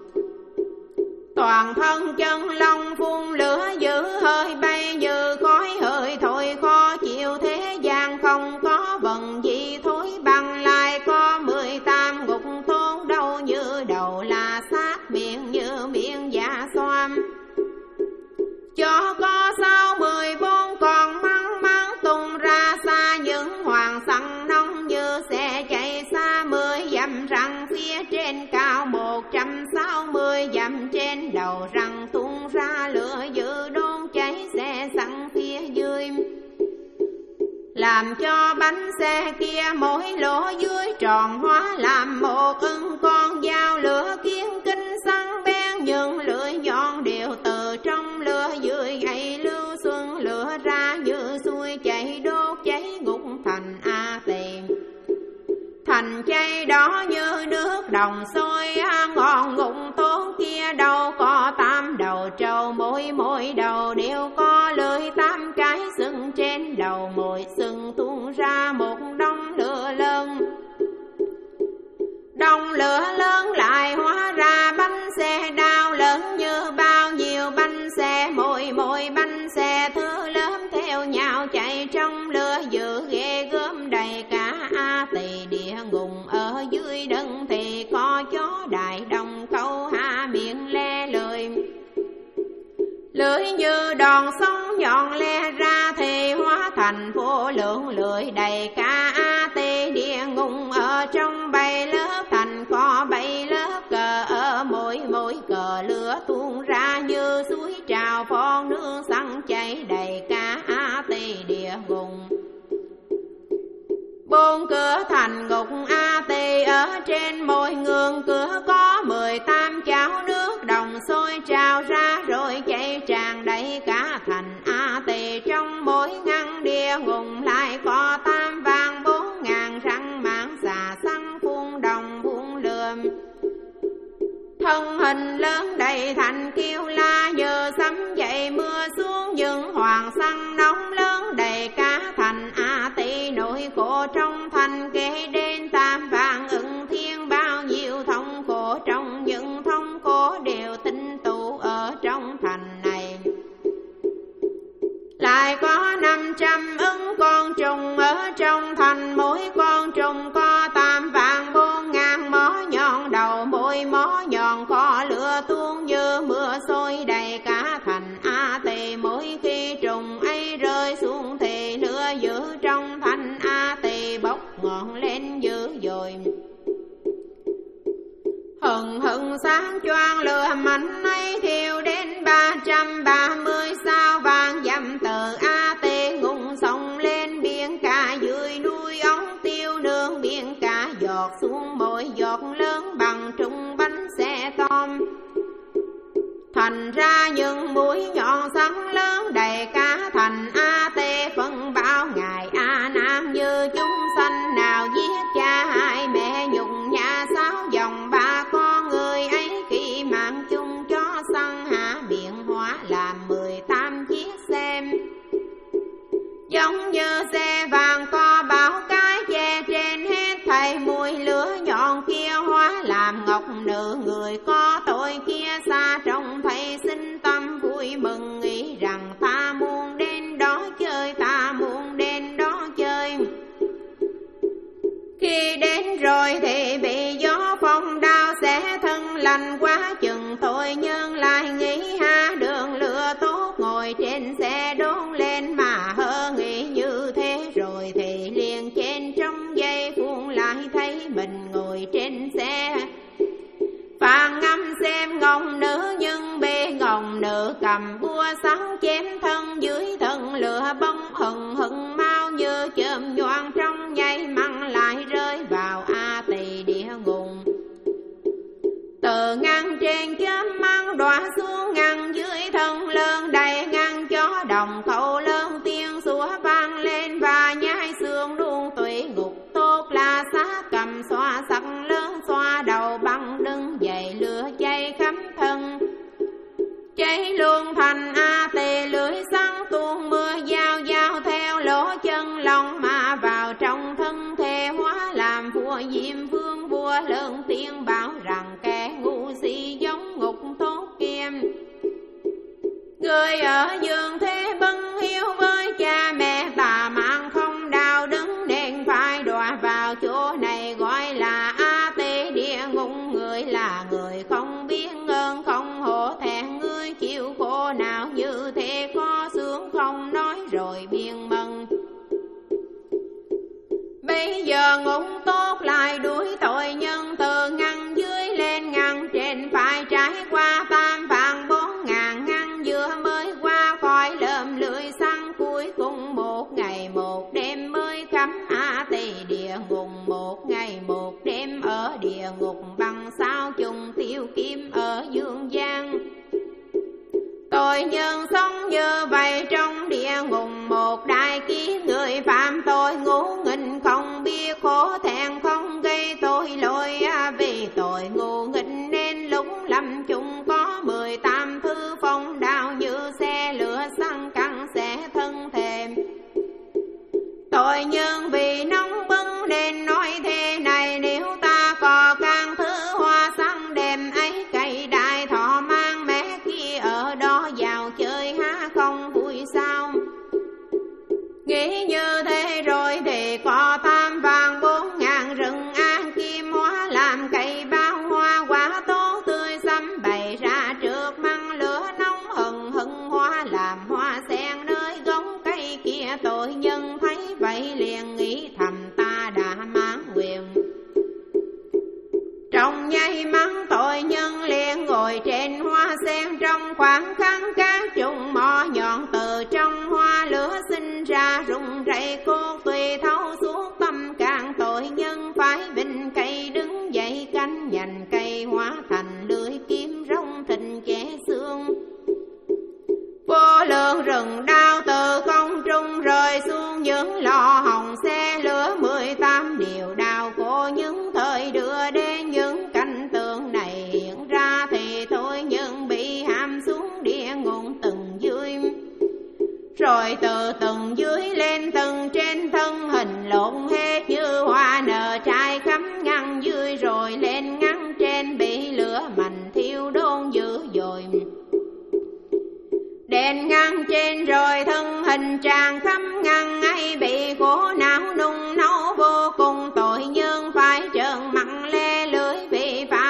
Toàn thân chân long phun lửa dữ, hơi bay như khói hơi thôi, khó chịu thế gian không có vần gì thối bằng, lại có mười tám ngục thôn, đâu như đầu là xác, miệng như miệng dạ xoam. Cho có sáu mười bốn còn măng măng tung ra xa, những hoàng săn nông như xe chạy xa mười dặm, răng phía trên cao một trăm sáu mươi dặm, trên đầu răng tung ra lửa dữ đốt cháy xe săn phía dưới. Làm cho bánh xe kia mỗi lỗ dưới tròn hóa làm một ưng con dao, lửa kiến kinh săn bén, những lưỡi nhọn đều từ trong lửa dưới gậy lưu xuân, lửa ra như xuôi chảy đốt cháy ngục thành a tỳ. Thành cháy đó như nước đồng sôi, ngọn ngục tốt kia đâu có tam đầu trâu, mỗi mỗi đầu đều có lưỡi tám cái sừng, trên đầu mỗi sừng tuôn ra một đống lửa lớn. Đống lửa lớn lại hóa ra bánh xe đao lớn như bao nhiêu bánh xe, mỗi mỗi bánh xe thứ lớn theo nhau chạy trong lửa dữ ghê gớm, đầy cả a tỳ địa ngục. Ở dưới đất thì có chó đại đồng câu hạ miệng le lưỡi, lưỡi như đòn sông nhọn le ra thì hóa thành vô lượng lưỡi, đầy cả a tỳ địa ngục. Ở trong bảy lớp thành có bảy lớp cờ, ở mỗi mỗi cờ lửa tuôn ra như suối trào, phon nước săn cháy đầy cả a tỳ địa ngục. Bốn cửa thành ngục a tỳ, ở trên mỗi ngưỡng cửa có mười tám chảo nước đồng sôi trào ra rồi chảy tràn đầy cả thành a tỳ. Trong mỗi ngăn địa ngục lại có tam vạn bốn ngàn răng mãng xà săn phun đồng phun lượm. Thân hình lớn đầy thành kêu la như sấm dậy mưa xuống, những hoàng săn nóng lớn đầy cả thành a tỳ. Nỗi khổ trong thành kể đến tam vạn ưng thiên, bao nhiêu thống khổ trong những thống khổ đều tinh tụ ở trong thành này. Lại có năm trăm ưng con trùng ở trong thành, mỗi con trùng có tam vạn bốn ngàn mỏ nhỏ nhọn đầu môi mó nhọn có lửa tuôn như mưa sôi đầy cả thành A Tỳ. Mỗi khi trùng ấy rơi xuống thì lửa giữ trong thành A Tỳ bốc ngọn lên dữ dội. Hừng hừng sáng choang lửa mạnh ấy thiêu đến ba trăm ba mươi sao vàng dặm từ A Tỳ ngùng sông lên biển cả dưới núi ống tiêu nương biển cả giọt xuống mỗi giọt lớn bằng trung bánh xe tôm. Thành ra những mũi nhọn sắn lớn đầy cả thành A Tỳ phân bao ngài A Nan như chúng sanh nào giết cha hai mẹ nhục nhã sáu dòng ba con người ấy kỳ mạng chung cho săn hạ biển hóa làm mười tám chiếc xe. Giống như xe vàng co bảo cái che trên hết thầy mùi lửa nhọn kia hóa làm ngọc nữ người có tội kia xa trong thầy sinh tâm vui mừng nghĩ rằng ta muốn đến đó chơi ta muốn đến đó chơi. Khi đến rồi thì bị gió phong đao sẽ thân lành quá chừng thôi nhưng lại nghĩ ha đường lửa tốt ngồi trên xe đốn lên mà hơ nghĩ như thế rồi thì liền trên trong giây phút lại thấy mình ngồi trên xe. Phàn ngâm xem ngọc nữ nhưng bị ngọc nữ cầm búa sắn chém thân dưới thân lửa bông hừng hừng mau như chớm nhoáng trong nháy mắt lại rơi vào A Tỳ địa ngục. Từ ngăn trên chớm mắt đọa xuống ngăn dưới thân lớn đầy ngăn chó đồng khẩu lớn tiếng sủa vang lên và nhai xương luôn tùy ngục tốt là xác cầm xoa sắc lớn xoa đầu băng đứng dậy lửa cháy khắp thân. Cháy luôn thành A Tỳ lưỡi sắn tuôn mưa dao dao theo lỗ chân lòng mà vào trong thân thể hóa làm vua diêm vương vua lớn tiếng bảo rằng kẻ ngu si giống ngục tốt kia. Người ở dương thế bân hiếu với cha mẹ tà mạng không đau đứng nên phải đọa vào chỗ này gọi là A Tỳ địa ngục. Người là người không biết ơn không hổ thẹn người chịu khổ nào như thế có sướng không nói rồi biên mừng. Bây giờ ngục tốt lại đuổi tội nhân từ ngăn dưới lên ngăn trên phải trải qua tam vạn bốn ngàn ngăn giữa mới qua khỏi lợm lưỡi săn cuối cùng một ngày một đêm mới khắm A Tỳ địa ngục. Một ngày một đêm ở địa ngục bằng sao chung tiêu kim ở dương gian. Tội nhân sống như vậy trong địa ngục một đại kiếp người phạm tội ngu nghịch không biết khổ thẹn không gây tội lỗi. Vì tội ngu nghịch nên lúc lâm chung có mười tám thứ phong đao như xe lửa xăng căng sẽ thân thềm. Tội nhân vì nóng bức nên nói thế này nếu ta có can thứ hoa xăng đêm ấy cây đại thọ mang mẹ kia ở đó vào chơi há không vui sao. Nghĩ như thế rồi thì có tam vàng bốn ngàn rừng an kim hóa làm cây bao hoa quả tốt tươi xăm bày ra trước măng lửa nóng hừng hừng hoa làm hoa sen nơi gốc cây kia. Tội nhân thấy vậy liền nghĩ thầm ta đã mãn nguyện. Trong nháy mắt tội nhân liền ngồi trên hoa sen trong khoảng khắc các trùng mỏ nhọn từ trong hoa lửa sinh ra rung rẩy cốt tùy thấu suốt tâm can. Tội nhân phải bình cây đứng dậy cánh nhành cây hóa thành lưỡi kiếm rong thịt chẻ xương. Vô lượng rừng đao từ không trung rơi xuống những lò hồng xe lửa mười tám điều đao của những thời đưa đến những cảnh tượng này hiện ra thì thôi nhưng bị hãm xuống địa ngục từng dưới. Rồi từ từng dưới lên từng trên thân hình lộn hết như hoa nở trai khắp ngăn dưới rồi lên ngăn trên bị lửa mạnh thiêu đốt dữ dội. Đèn ngăn trên rồi thân hình tràn khắp ngăn ấy bị khổ não nung nấu vô cùng. Tội nhân phải trợn mặt lê lưỡi vì phải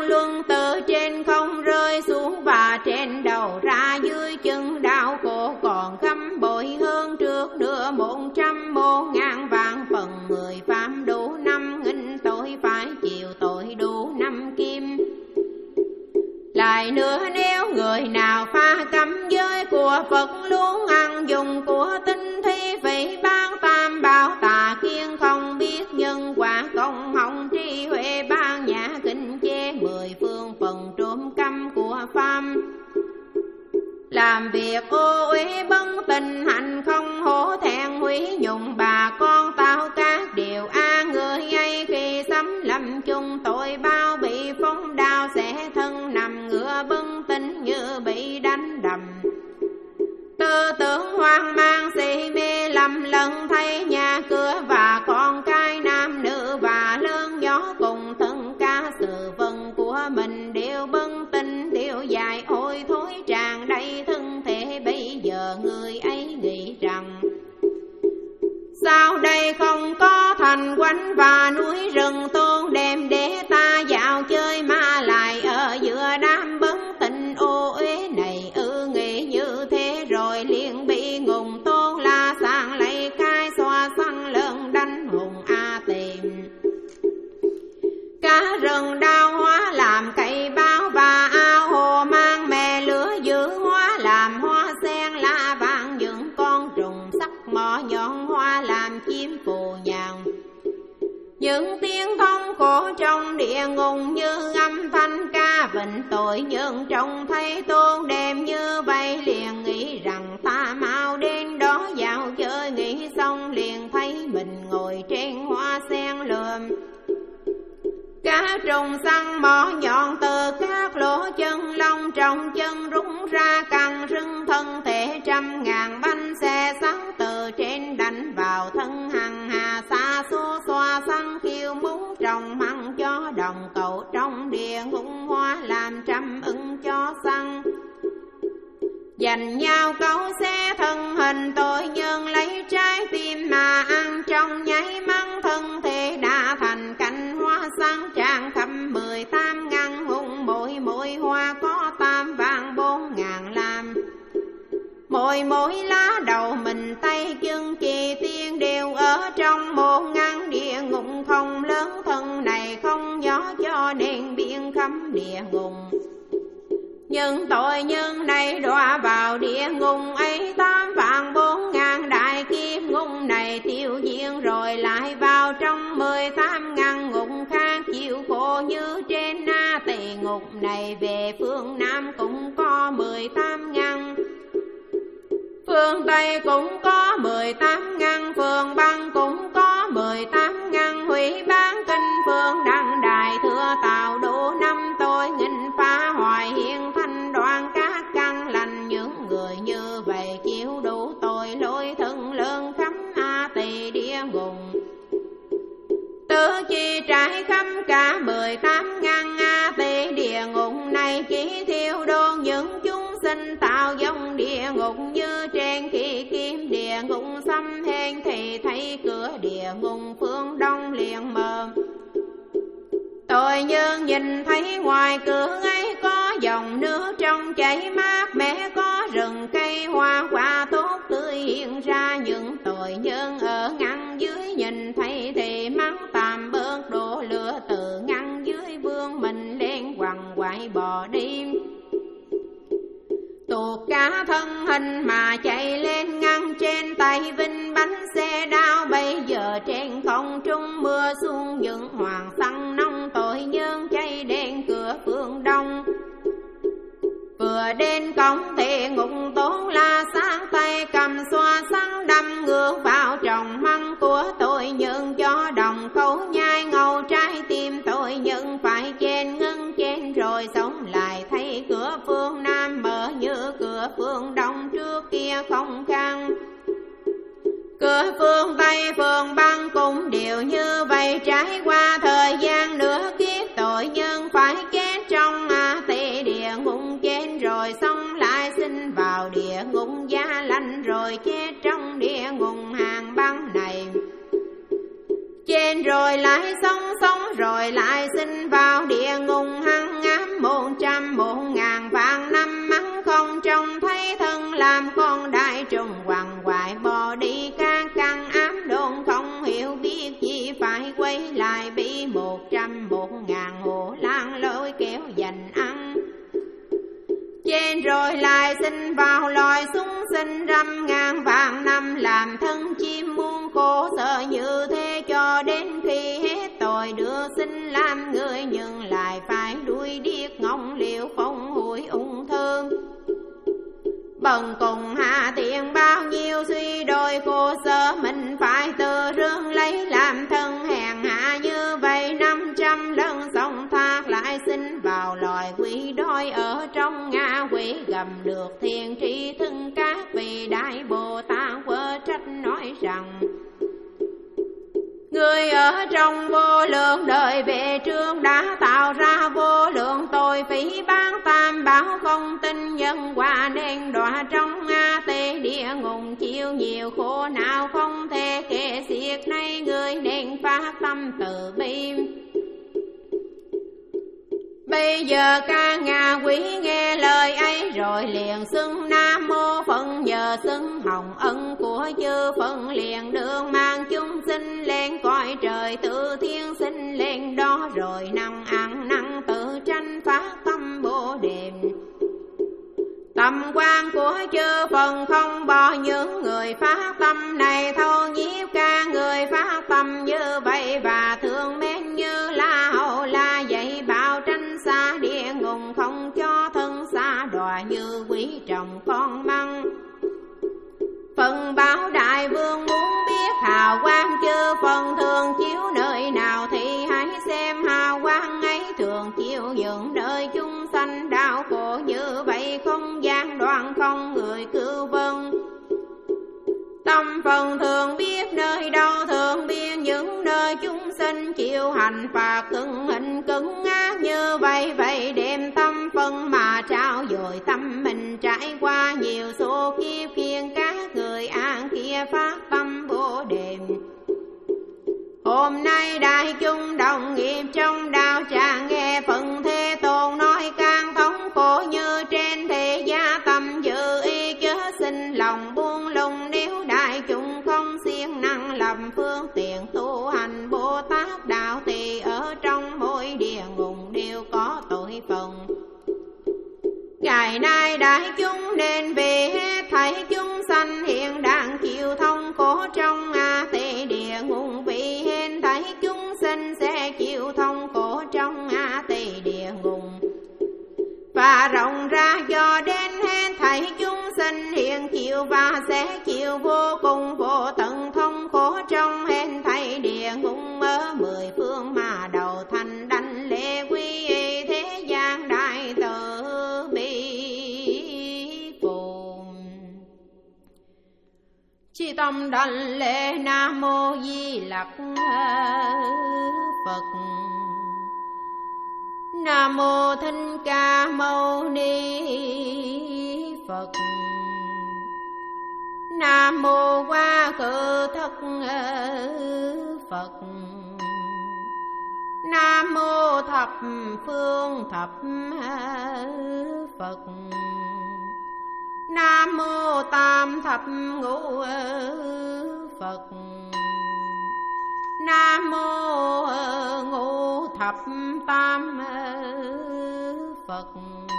luân từ trên không rơi xuống, và trên đầu ra dưới chân đau khổ còn khăm bội hơn trước nữa một trăm một ngàn vạn phần. Người phạm đủ năm nghìn tội phải chịu tội đủ năm kim. Lại nữa nếu người nào phá cấm giới của Phật, luôn ăn dùng của tinh thi vị ban tam bảo tà kiên, không biết nhân quả công hồng trí huệ ban nhã kinh chế mười phương phần trộm căm của phàm. Làm việc ô uế bấn tình hạnh không hổ thẹn hủy nhục, bà con tạo các điều a người ấy khi sắm lâm chung tội bao bị phong đao sẽ thân nằm ngựa bấn tình như bị đánh đầm. Tư tưởng hoang mang si mê lầm lẫn thấy nhà cửa và con cái nam nữ và lớn nhỏ cùng thân ca sự vân của mình đều bấn tình đều dài ôi thối tràn đầy thân thể. Bây giờ người ấy nghĩ rằng sau đây không có thành quanh và núi rừng tôn đem để ta dạo chơi, mà lại ở giữa đám bấn tình ô uế này. Ư nghĩ như thế rồi liền bị ngùng tôn la sang lấy cái xoa xăng lớn đánh hùng a tìm. Cá rừng đao hóa làm cây bao và ao hồ mang mè lửa giữ hóa làm hoa sen lá vàng, những con trùng sắc mỏ nhọn hoa làm chim phù nhàn. Những tiếng thông khổ trong địa ngục như âm thanh ca vịnh tội nhân trông thấy tôn đêm như vậy liền nghĩ rằng ta mau đến đó dạo chơi. Nghĩ xong liền thấy mình ngồi trên hoa sen lượm. Cá trùng săn mỏ nhọn từ các lỗ chân lông trong chân rút ra căng rưng thân thể trăm ngàn bánh xe sáng từ trên đánh vào thân hằng hà xa xô xoa săn khiêu muốn trồng măng cho đồng cậu trong địa ngục hoa làm trăm ưng cho săn. Dành nhau cấu xé thân hình tội nhân lấy trái tim mà ăn trong nháy mắt thân thể đã thành cành hoa sáng tràn khắp mười tám ngàn hùng. Mỗi mỗi hoa có tam vạn bốn ngàn làm, mỗi mỗi lá đầu mình tay chân kỳ tiên đều ở trong một ngăn địa ngục không lớn. Thân này không gió cho nên biển khắp địa ngục. Nhưng tội nhân này đọa vào địa ngục ấy tám vạn bốn ngàn đại kiếp ngục này tiêu diệt, rồi lại vào trong mười tám ngàn ngục khác chịu khổ như trên na tỳ ngục này. Về phương Nam cũng có mười tám ngàn, phương Tây cũng có mười tám ngàn, phương Bắc cũng có mười tám ngàn. Hủy bán kinh phương đăng đại thừa tạo đủ năm tôi nghìn phá hoại hiện thanh đoạn các căn lành. Những người như vậy chịu đủ tội lỗi thân lớn khắp a tỳ địa ngục. Tứ chi trải khắp cả mười tám ngàn a tỳ địa ngục này, chỉ thiêu đốt những chúng sinh tạo dòng địa ngục như trên. Khi kim địa ngục xâm hên thì thấy cửa địa ngục phương đông liền mờ. Tội nhân nhìn thấy ngoài cửa ấy có dòng nước trong chảy mát mẻ, có rừng cây hoa quả tốt tươi hiện ra. Những tội nhân ở ngăn dưới nhìn thấy thì mắt tạm bớt đổ lửa từ ngăn dưới vương mình lên quằn quại bò đi. Tuột cả thân hình mà chạy lên ngăn trên tay vinh bánh xe đao. Bây giờ trên không trung mưa xuống những hoàng xăng nông tội nhân chạy đến cửa phương đông. Vừa đến cổng thì ngục tốn la sáng tay cầm xoa săn đâm ngược vào trong măng của tội nhân cho đồng khấu nhai ngầu trái tim tội nhân phải trên ngân trên rồi sống lại thấy cửa phương Nam mở như cửa phương Đông trước kia không khăn. Cửa phương Tây phương Bắc cũng đều như vậy, trải qua thời gian nửa kiếp tội nhân phải chết trong a tỳ địa ngục chết rồi sống lại sinh vào địa ngục giá lạnh rồi chết trong địa ngục hàng băng này. Chết rồi lại sống sống rồi lại sinh vào địa ngục hăng rồi lại sinh vào loài súng sinh trăm ngàn vạn năm làm thân chim muôn khổ sở như thế, cho đến khi hết tội được sinh làm người, nhưng lại phải đuổi điếc ngọng liễu phong hủi ung thơm. Bần cùng hạ tiện bao nhiêu suy đôi khổ sở, mình phải tự rương lấy làm thân hèn hạ như vậy. Năm trăm lần xong thác lại sinh vào loài quỷ đói, ở trong ngạ quỷ gầm được thiên tri thân các vị đại Bồ Tát quơ trách nói rằng: người ở trong vô lượng đời về trước đã tạo ra vô lượng tội phỉ bán tam bảo, không tin nhân quả nên đọa trong a tê địa ngục chịu nhiều khổ nào không thể kể xiết. Nay người nên phát tâm từ bi. Bây giờ ca ngạ quỷ nghe lời ấy rồi liền xưng Nam Mô Phật, nhờ xưng hồng ân của chư Phật liền đường mang chúng sinh lên cõi trời tự thiên sinh lên đó, rồi năng ăn năng tự tranh phát tâm Bồ Đề. Tâm quan của chư Phật không bỏ những người phát tâm này thâu nhiếp ca người phát tâm như vậy, và thương mến như la hầu la dạy bảo tranh xa địa ngục, không cho thân xa đọa như quý trồng con măng. Phần báo đại vương muốn biết hào quang chư Phật thường chiếu nơi nào, thì hãy xem hào quang ấy thường chiếu những nơi chúng sanh đau khổ như vậy, không gian đoạn không người cứu vân. Tâm phần thường biết nơi đâu thường biết những nơi chúng sinh chịu hành phạt cứng hình cứng ác như vậy. Vậy đem tâm phần mà trao dồi tâm mình, trải qua nhiều số kiếp khiến các người an kia phát tâm Bồ Đề. Hôm nay đại chúng đồng nghiệp trong đạo tràng nghe Phật Thế Tôn nói càng thống khổ như trên thế gia, tâm dự y chớ sinh lòng buông lung. Nếu đại chúng không siêng năng làm phương tiện tu hành Bồ Tát đạo, thì ở trong mỗi địa ngục đều có tội phần. Ngày nay đại chúng nên vì hết thảy chúng sanh hiện đang chịu thông khổ trong a tỳ địa ngục, vì hết thảy chúng sinh sẽ chịu thông khổ trong a tỳ địa ngục. Và rộng ra do đến hết thảy chúng sinh hiện chịu và sẽ chịu vô cùng vô tận thông khổ trong hết thảy địa ngục, ở mười phương mà đầu thành đảnh lễ quy y thế gian đại từ bi phù. Chi tâm đảnh lễ Nam Mô Di Lặc Phật. Nam Mô Thích Ca Mâu Ni Phật. Nam Mô Quá Khứ Thất Phật. Nam Mô Thập Phương Thập Phật. Nam Mô Tam Thập Ngũ Phật. Nam Mô Ngũ Thập Tam Phật.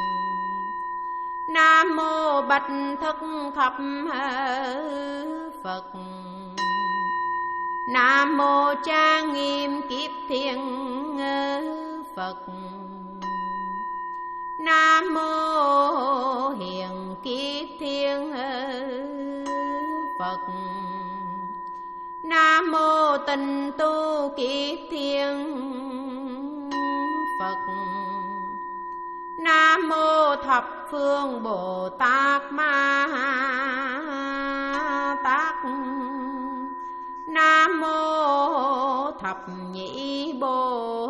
Nam Mô Bạch Thất Thập Phật. Nam Mô Trang Nghiêm Kiếp Thiên Phật. Nam Mô Hiền Kiếp Thiên Phật. Nam Mô Tịnh Tu Kiếp Thiên Phật. Nam Mô Thập Phương Bồ Tát Ma Tát. Nam Mô Thập Nhị Bồ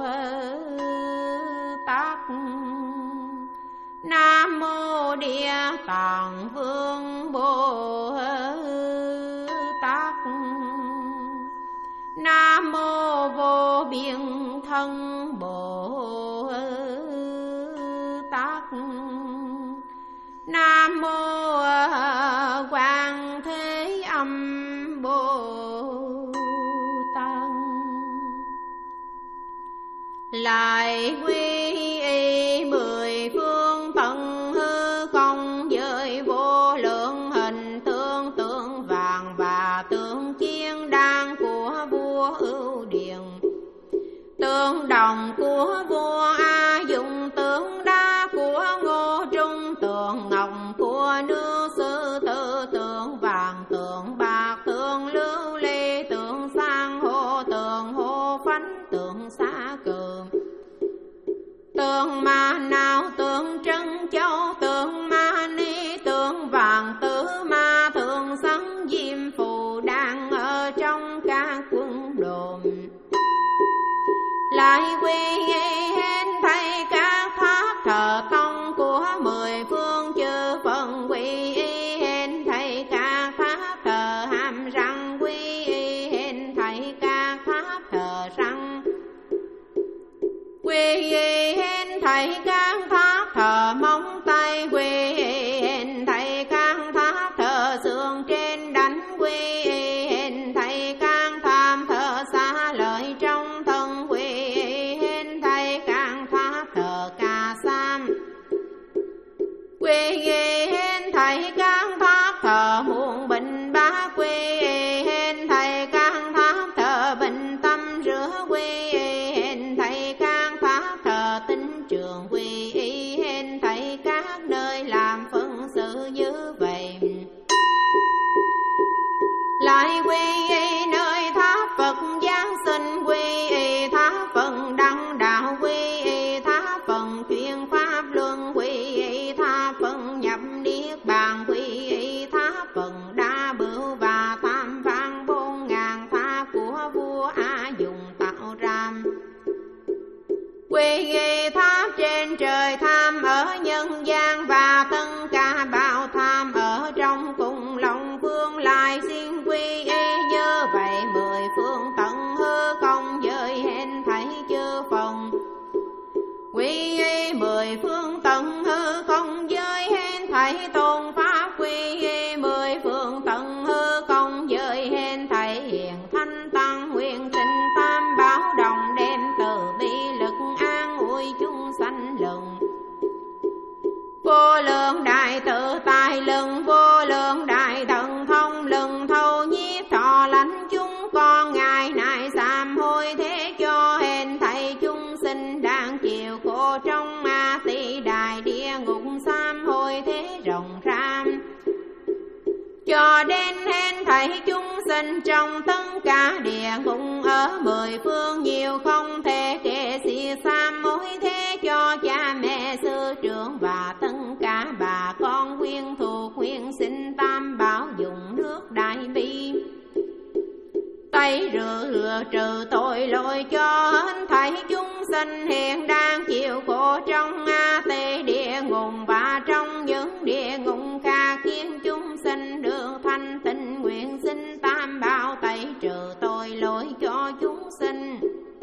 Tát. Nam Mô Địa Tạng Vương Bồ Tát. Nam Mô Vô Biên Thân Bồ Tát. Nam Mô Quan Thế Âm Bồ Tát. Lại quy y mười phương tận hư không vua Ưu Điền. Tương đồng của vua A Dụng, tượng đá của Ngô Trung, tượng ngọc của nước Sư Tử, tượng vàng, tượng bạc, tượng lưu ly, tượng san hô, tượng hô phách, tượng xá cừ. Tượng ma nào, tượng trân châu, tượng ma ni, tượng vàng tứ ma, tượng sắn diêm phù đang ở trong các quân đồn. Lại quy hên thầy các tháp thờ tông của mười phương chư Phật, quy hên thầy các tháp thờ hàm răng, quy hên thầy các tháp thờ răng, quy hên thầy các tháp thờ móng tay, quy hên thầy các tháp thờ xương trên đánh, quy hên thầy các tháp thờ xa lợi trong thân, quy hên thầy các tháp thờ ca sam, quy hên thầy các tháp thờ muôn bình bá, quy hên thầy các tháp thờ bình tâm rửa, quy hên thầy các tháp thờ tính trường, quy hên thầy các nơi làm phân sự như vậy. Lại quy nơi tháp Phật giáng sinh, quy tháp Phật đăng đạo, quy tháp Phật chuyên pháp luân, quy tháp Phật nhập niết bàn, quy tháp Phật đa bửu và tam vạn bốn ngàn tháp của vua A Dụng tạo ra. Quy tháp trên trời tham ở nhân gian, và tất cả bao tham ở trong cùng lòng phương. Lại xin quy như vậy mười phương tận hư không giới hên thảy chư Phật, quy mười phương tận hư không giới hên thảy tôn pháp, quy mười phương tận hư không giới hên thảy hiền thanh tăng huyền sinh tam bảo đồng, đem từ bi lực an ủi chúng sanh lần. Vô lượng đại tự tài lừng, vô lượng đại thần thông lừng, thâu nhiếp thọ lãnh chúng con ngày nay sám hối thế, cho hên thầy chúng sinh đang chịu khổ trong ma tỳ đại địa ngục sám hối thế rộng ra. Cho đến hên thầy chúng sinh trong tất cả địa ngục ở mười phương nhiều không thể kể xìa, sám hối thế cho cha mẹ sư trưởng và tất cả bà con quyến thuộc quyến sinh tam bảo, dùng nước đại bi tay rửa trừ tội lỗi cho hết thảy chúng sinh hiện đang chịu khổ trong a tê địa ngục và trong những địa ngục khác, khiến chúng sinh được thanh tịnh nguyện sinh tam bảo tẩy trừ tội lỗi cho chúng sinh.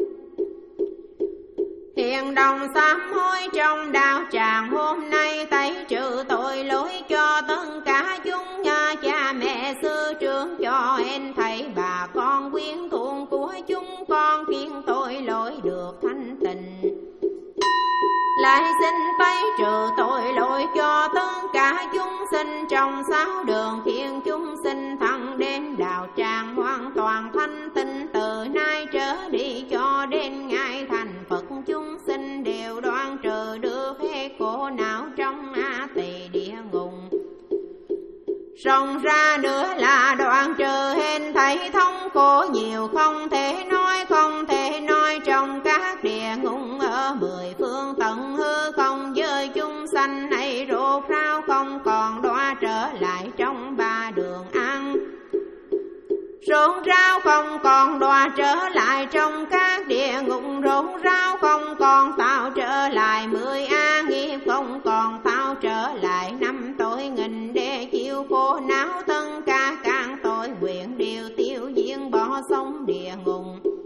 Hiện đồng sám hối trong đạo tràng hôm nay, tẩy trừ tội lỗi cho tất cả chúng nhà cha mẹ sư trưởng, cho hên thầy bà con quyến thuộc của chúng con, khiến tội lỗi được thanh tịnh. Lại xin tẩy trừ tội lỗi cho tất cả chúng sinh trong sáu đường, khiến chúng sinh thăng đến đạo tràng hoàn toàn thanh tịnh. Từ nay trở đi cho đến ngày thành Phật, chúng sinh đều đoan trừ được hết khổ não trong a tỳ địa ngục. Rộng ra nữa là đoạn trừ hên thảy thống khổ nhiều không thể nói, không thể nói trong các địa ngục ở mười phương tận hư không giới chúng sanh hay rốt ráo, không còn đọa trở lại trong ba đường ăn. Rốt ráo không còn đọa trở lại trong các địa ngục, rốt ráo không còn tạo trở lại mười a nghiệp, không còn tạo trở lại năm tội nghìn để chịu khổ não. Tất cả các tội nguyện đều tiêu diệt bỏ sông địa ngục,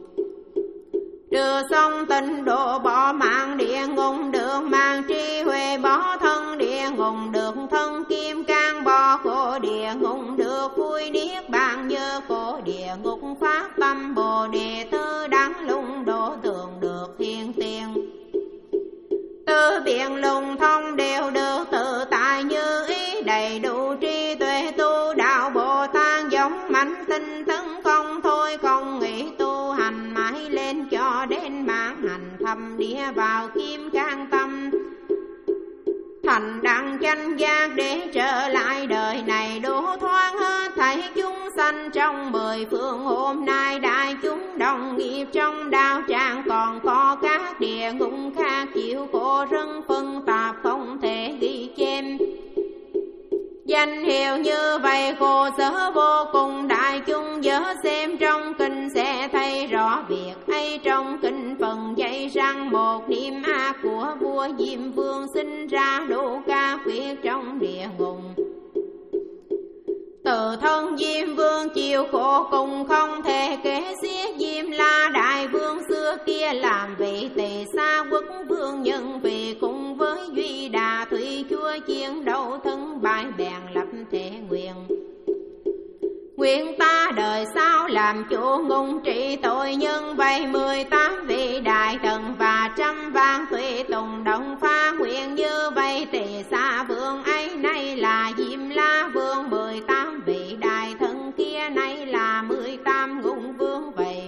đưa sông tịnh độ bỏ mạng địa ngục, được mạng trí huệ bỏ thân địa ngục, được thân kim cang bỏ khổ địa ngục, được vui niết bàn dơ khổ địa ngục, phát tâm bồ đề tư đắng lung độ thường được thiên tiền. Tư biện lùng thông đều được tự tại như ý, đầy đủ trí tuệ tu đạo Bồ Tát giống mãnh tinh tấn không thôi không nghĩ tu. thần địa vào kim can tâm. Thành đặng chánh giác để trở lại đời này, đổ thoáng hết thảy chúng sanh trong mười phương. Hôm nay đại chúng đồng nghiệp trong đạo tràng, còn có các địa ngục khác chịu khổ rất phân tạp không thể ghi chép. Danh hiệu như vậy khổ sở vô cùng, đại chúng nhớ xem trong kinh sẽ thấy rõ việc ấy. Trong kinh phần dạy rằng một niệm ác của vua Diêm Vương sinh ra đủ ca quyết trong địa ngục. Từ thân Diêm Vương chịu khổ cùng không thể kể xiết. Diêm La Đại Vương xưa kia làm vị tỳ xa quốc vương, nhân vì cùng với Duy Đà Thủy Chúa chiến đấu thân bại, bèn lập thể nguyện. Nguyện ta đời sau làm chủ ngùng trị tội nhân, vậy mười tám vị đại thần và trăm vạn tùy tùng đồng pha nguyện như vậy. Tỳ xa vương ấy nay là Diêm La Vương, mười tám vị đại thần kia nay là mười tám ngùng vương vậy.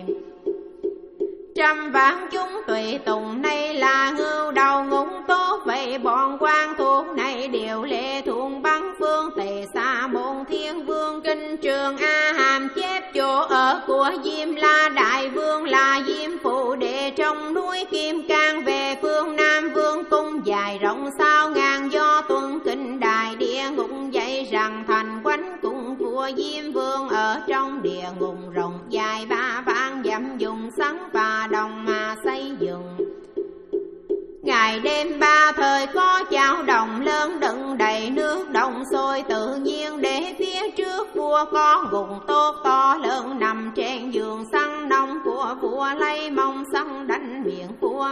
Trăm vạn chúng tùy tùng này là ngưu đầu ngúng tốt vậy. Bọn quan thuộc này đều lệ thuận băng phương. Tỳ xa môn thiên vương kinh trường A Hàm chép chỗ ở của Diêm La Đại Vương là Diêm Phụ Đệ trong núi Kim Cang. Về phương Nam vương cung dài rộng sao ngàn, do tuân kinh đại địa ngục dạy rằng thành quánh cung của Diêm Vương ở trong địa ngục rộng dài ba vạn dặm, dùng sắn và đồng mà xây dựng. Ngày đêm ba thời có chảo đồng lớn đựng đầy nước đồng sôi tự nhiên, để phía trước vua có gùng tốt to lớn nằm trên giường săn nóng của vua, lấy mông săn đánh miệng vua.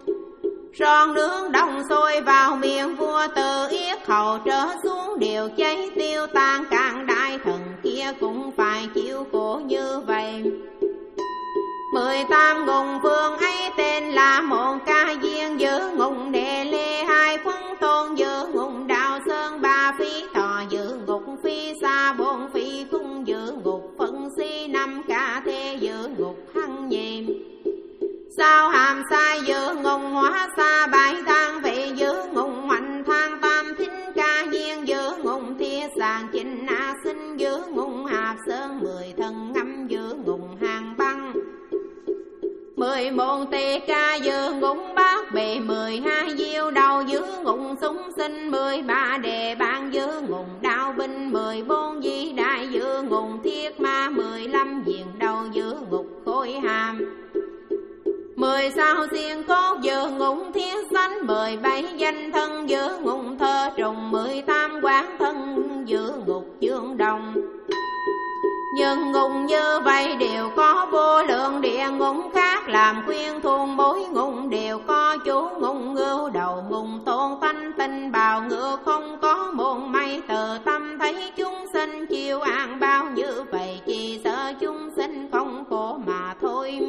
Son nướng đồng sôi vào miệng vua, từ yết hầu trở xuống đều cháy tiêu tan. Càng đại thần kia cũng phải chịu khổ như vậy. Mười tám ngùng phương ấy tên là một ca viên, giữ ngùng Đệ Lê hai quân tôn, giữ ngùng Đạo Sơn ba phi thọ, giữ ngục phi xa bốn phi cung, giữ ngục phân si năm ca thế, giữ ngục hăng nhiệm. Sao hàm sai giữ ngùng hóa xa bảy thang vị, giữ ngùng mạnh thang tam thính ca viên, giữ ngùng thia sàng chinh a sinh, giữ ngùng hạp sơn mười thần ngâm, giữ ngùng hàng băng. Mười môn tỳ ca giữ ngũng bát bề, mười hai diêu đầu giữ ngũng súng sinh, mười ba đề ban giữ ngũng đao binh, mười bốn di đại giữ ngũng thiết ma, mười lăm diện đầu giữ ngục khôi hàm. Mười sao xiên cốt giữ ngũng thiết sánh, mười bảy danh thân giữ ngũng thơ trùng, mười tám quán thân giữ ngục dương đồng. Nhưng ngùng như vậy đều có vô lượng địa ngục khác, làm khuyên thôn mỗi ngùng đều có chú ngùng ngưu đầu ngùng tôn tánh tinh bào ngựa, không có môn may từ tâm thấy chúng sinh chịu an bao như vậy, chỉ sợ chúng sinh không khổ mà thôi.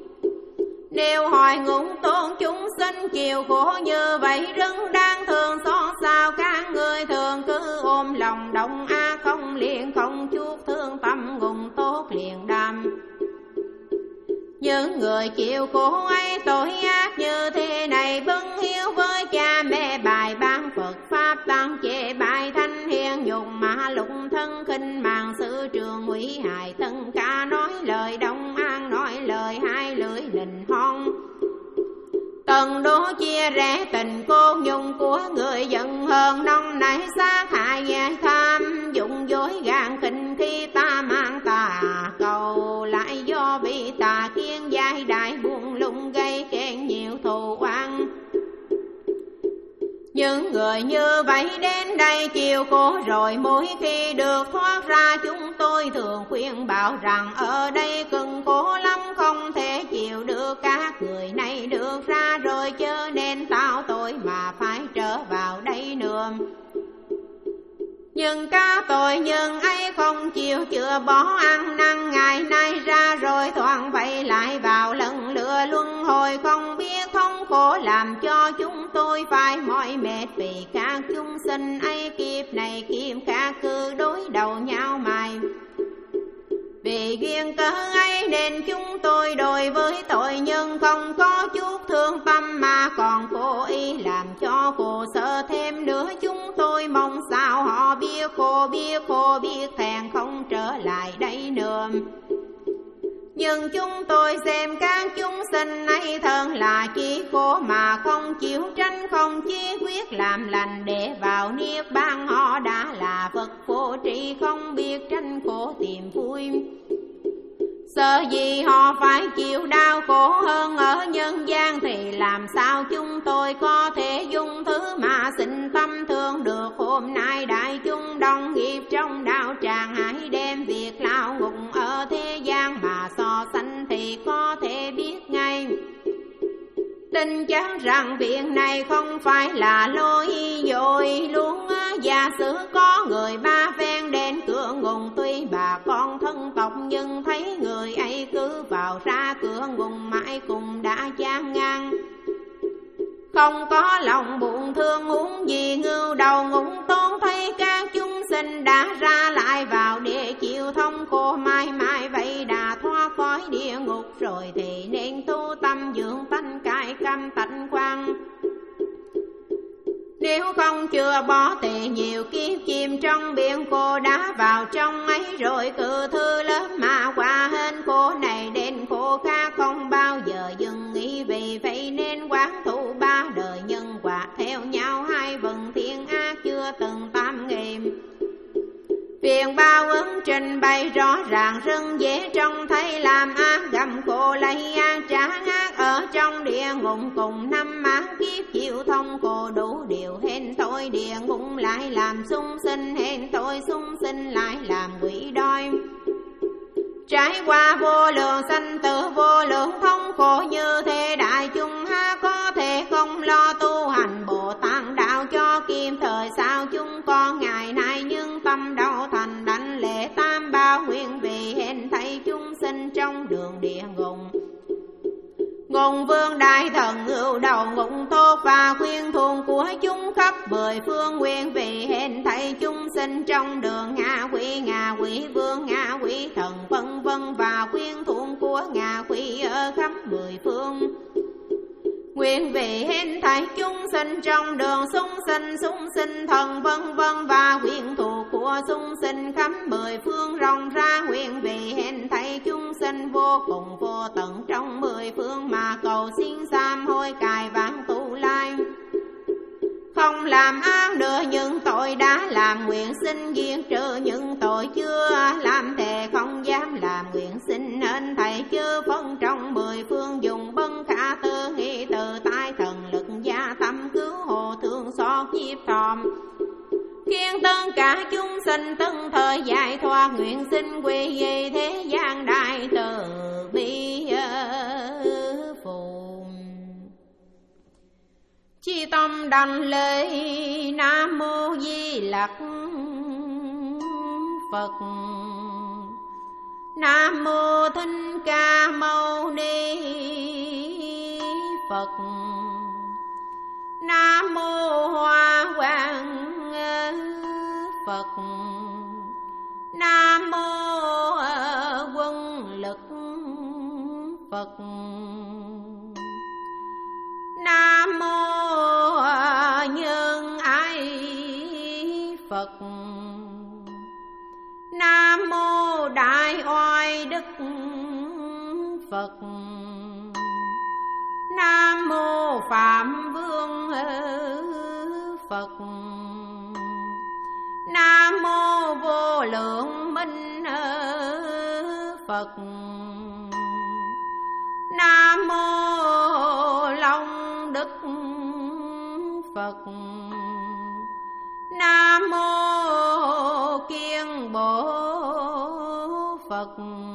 Nếu hỏi ngũng tôn chúng sinh chịu khổ như vậy, rất đáng thương xót sao các người thường cứ ôm lòng động a, không liền không chút thương tâm ngùng tốt liền đam. Những người chịu khổ ấy tội ác như thế này, bưng hiếu với cha mẹ bài ban Phật pháp, tăng chế bài thanh hiền nhục mà lục thân khinh màng sự trường hủy hại thân ca, nói lời đông an nói lời hai lưỡi nịnh hon. Tần đố chia rẽ tình cô nhung của người giận hờn, nông nảy sát hại dại tham, dụng dối gạn khinh khi ta mang tà cầu, lại do bị tà kiên giai đại buồn lung gây kẹn nhiều thù oan. Những người như vậy đến đây chịu khổ rồi, mỗi khi được thoát ra chúng tôi thường khuyên bảo rằng ở đây cực khổ lắm, không thể chịu được. Các người này được ra rồi chớ nên tạo tội mà phải trở vào đây nữa. Nhưng các tội nhân ấy không chịu chữa bỏ ăn năn, ngày nay ra rồi thoảng vậy lại vào lần lửa luân hồi, không biết thống khổ làm cho chúng tôi phải mỏi mệt, vì các chúng sinh ấy kiếp này kiếp khác cứ đối đầu nhau mài. Vì duyên cớ ấy nên chúng tôi đối với tội nhân không có chút thương tâm, mà còn cố ý làm cho khổ sở thêm nữa. Chúng tôi mong sao họ biết khổ, biết khổ, biết thẹn không trở lại đây nữa. Nhưng chúng tôi xem các chúng sinh ấy thân là chỉ khổ, mà không chịu tranh, không chí quyết làm lành để vào niết bàn. Họ đã là Phật phổ trị, không biết tranh khổ tìm vui. Sợ gì họ phải chịu đau khổ hơn ở nhân gian, thì làm sao chúng tôi có thể dung thứ mà xin tâm thương được. Hôm nay đại chúng đồng nghiệp trong đạo tràng, hãy đem việc lao ngục ở thế gian mà so sánh thì có thể biết ngay. Tin chắc rằng việc này không phải là lối dối luôn. Giả sử có người ba phen đến cửa ngùng, tuy bà con thân tộc nhưng thấy người ấy cứ vào ra cửa ngùng mãi cùng đã chán ngang. Không có lòng buồn thương muốn gì ngưu đầu ngụng tôn, thấy các chúng sinh đã ra lại vào địa chịu thông khổ mãi mãi. Vậy đã thoát khỏi địa ngục rồi thì nên tu tâm dưỡng tánh cải cam tạnh quan. Nếu không chưa bỏ thì nhiều kiếp chìm trong biển khổ, đã vào trong ấy rồi cự thư lớn mà qua hết khổ này đến khổ khác, không bao giờ dừng nghĩ. Vì vậy nên quán thụ ba đời nhân quả theo nhau, hai vần thiên ác chưa từng tam nghiệm. Phiền bao ứng trình bày rõ ràng rất dễ trông thấy, làm ác gầm khổ lấy ác trả ác ở trong địa ngục cùng năm ác kiếp chịu thông khổ đủ điều. Hên thôi địa ngục lại làm sung sinh, hên thôi sung sinh lại làm quỷ đói. Trải qua vô lượng sanh tử vô lượng thống khổ như thế, đại chúng ha có thể không lo tu hành Bồ Tát đạo cho kịp thời. Sao chúng con ngày nay nhưng tâm đau thành đảnh lễ tam bảo nguyện, vì hên thấy chúng sinh trong đường địa ngục. Ngùng vương đại thần ngưu đầu ngục tốt và khuyên thuồng của chúng khắp mười phương nguyện, vì hên thấy chúng sinh trong đường ngạ quỷ, ngạ quỷ vương, ngạ quỷ thần vân vân, và khuyên thuồng của ngạ quỷ ở khắp mười phương. Nguyện vì hên thấy chúng sinh trong đường sung sinh, sung sinh thần vân vân, và nguyện thuộc của sung sinh khắp mười phương rộng ra. Nguyện vì hên thấy chúng sinh vô cùng vô tận trong mười phương, mà cầu xin sám hối cải vãng tu lai. Không làm ác nữa những tội đã làm, nguyện xin diệt trừ những tội chưa làm. Thề không dám làm, nguyện xin nên thầy chư phân trong mười phương, dùng bân khả tư nghị từ tai thần lực gia tâm cứu hộ thương xót nhiếp thòm. Khiến tất cả chúng sinh từng thời giải thoát, nguyện xin quy về thế gian đại từ bi phù. Chi tâm đảnh lễ Nam Mô Di Lặc Phật. Nam Mô Thích Ca Mâu Ni Phật. Nam Mô Hoa Quang Phật. Nam Mô Quân Lực Phật. Nam Mô Nhân Ái Phật. Nam Mô Đại Oai Đức Phật. Nam Mô Phạm Vương Phật. Nam Mô Vô Lượng Minh Phật. Nam Mô Long Đức Phật. Nam Mô Kiên Bổ Phật.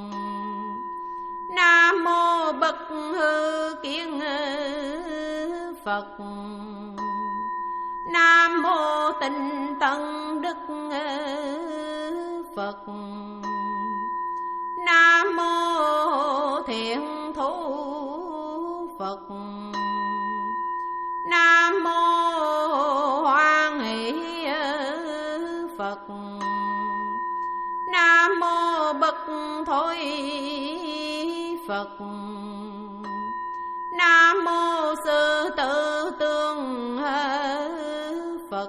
Nam Mô Bất Hư Kiên Phật. Nam Mô Tịnh Tân Đức Phật. Nam Mô Thiện Thú Phật. Nam Mô Hoan Hỷ Phật. Nam Mô Bất Thối Phật. Nam mô Sư Tử Tương Phật.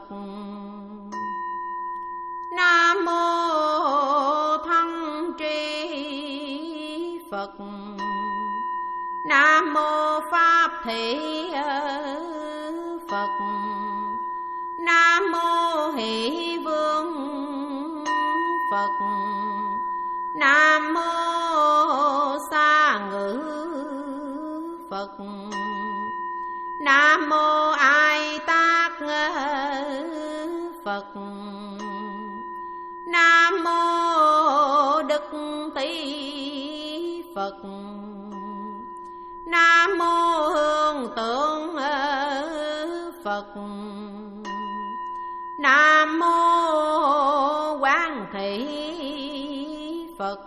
Nam mô Thân Tri Phật. Nam mô Pháp Thị Phật. Nam mô Hỷ Vương Phật. Nam mô Sa Ngữ Phật. Nam mô Ai Tát Phật. Nam mô Đức Tý Phật. Nam mô Hương Tượng Phật. Nam mô Quán Thị Phật.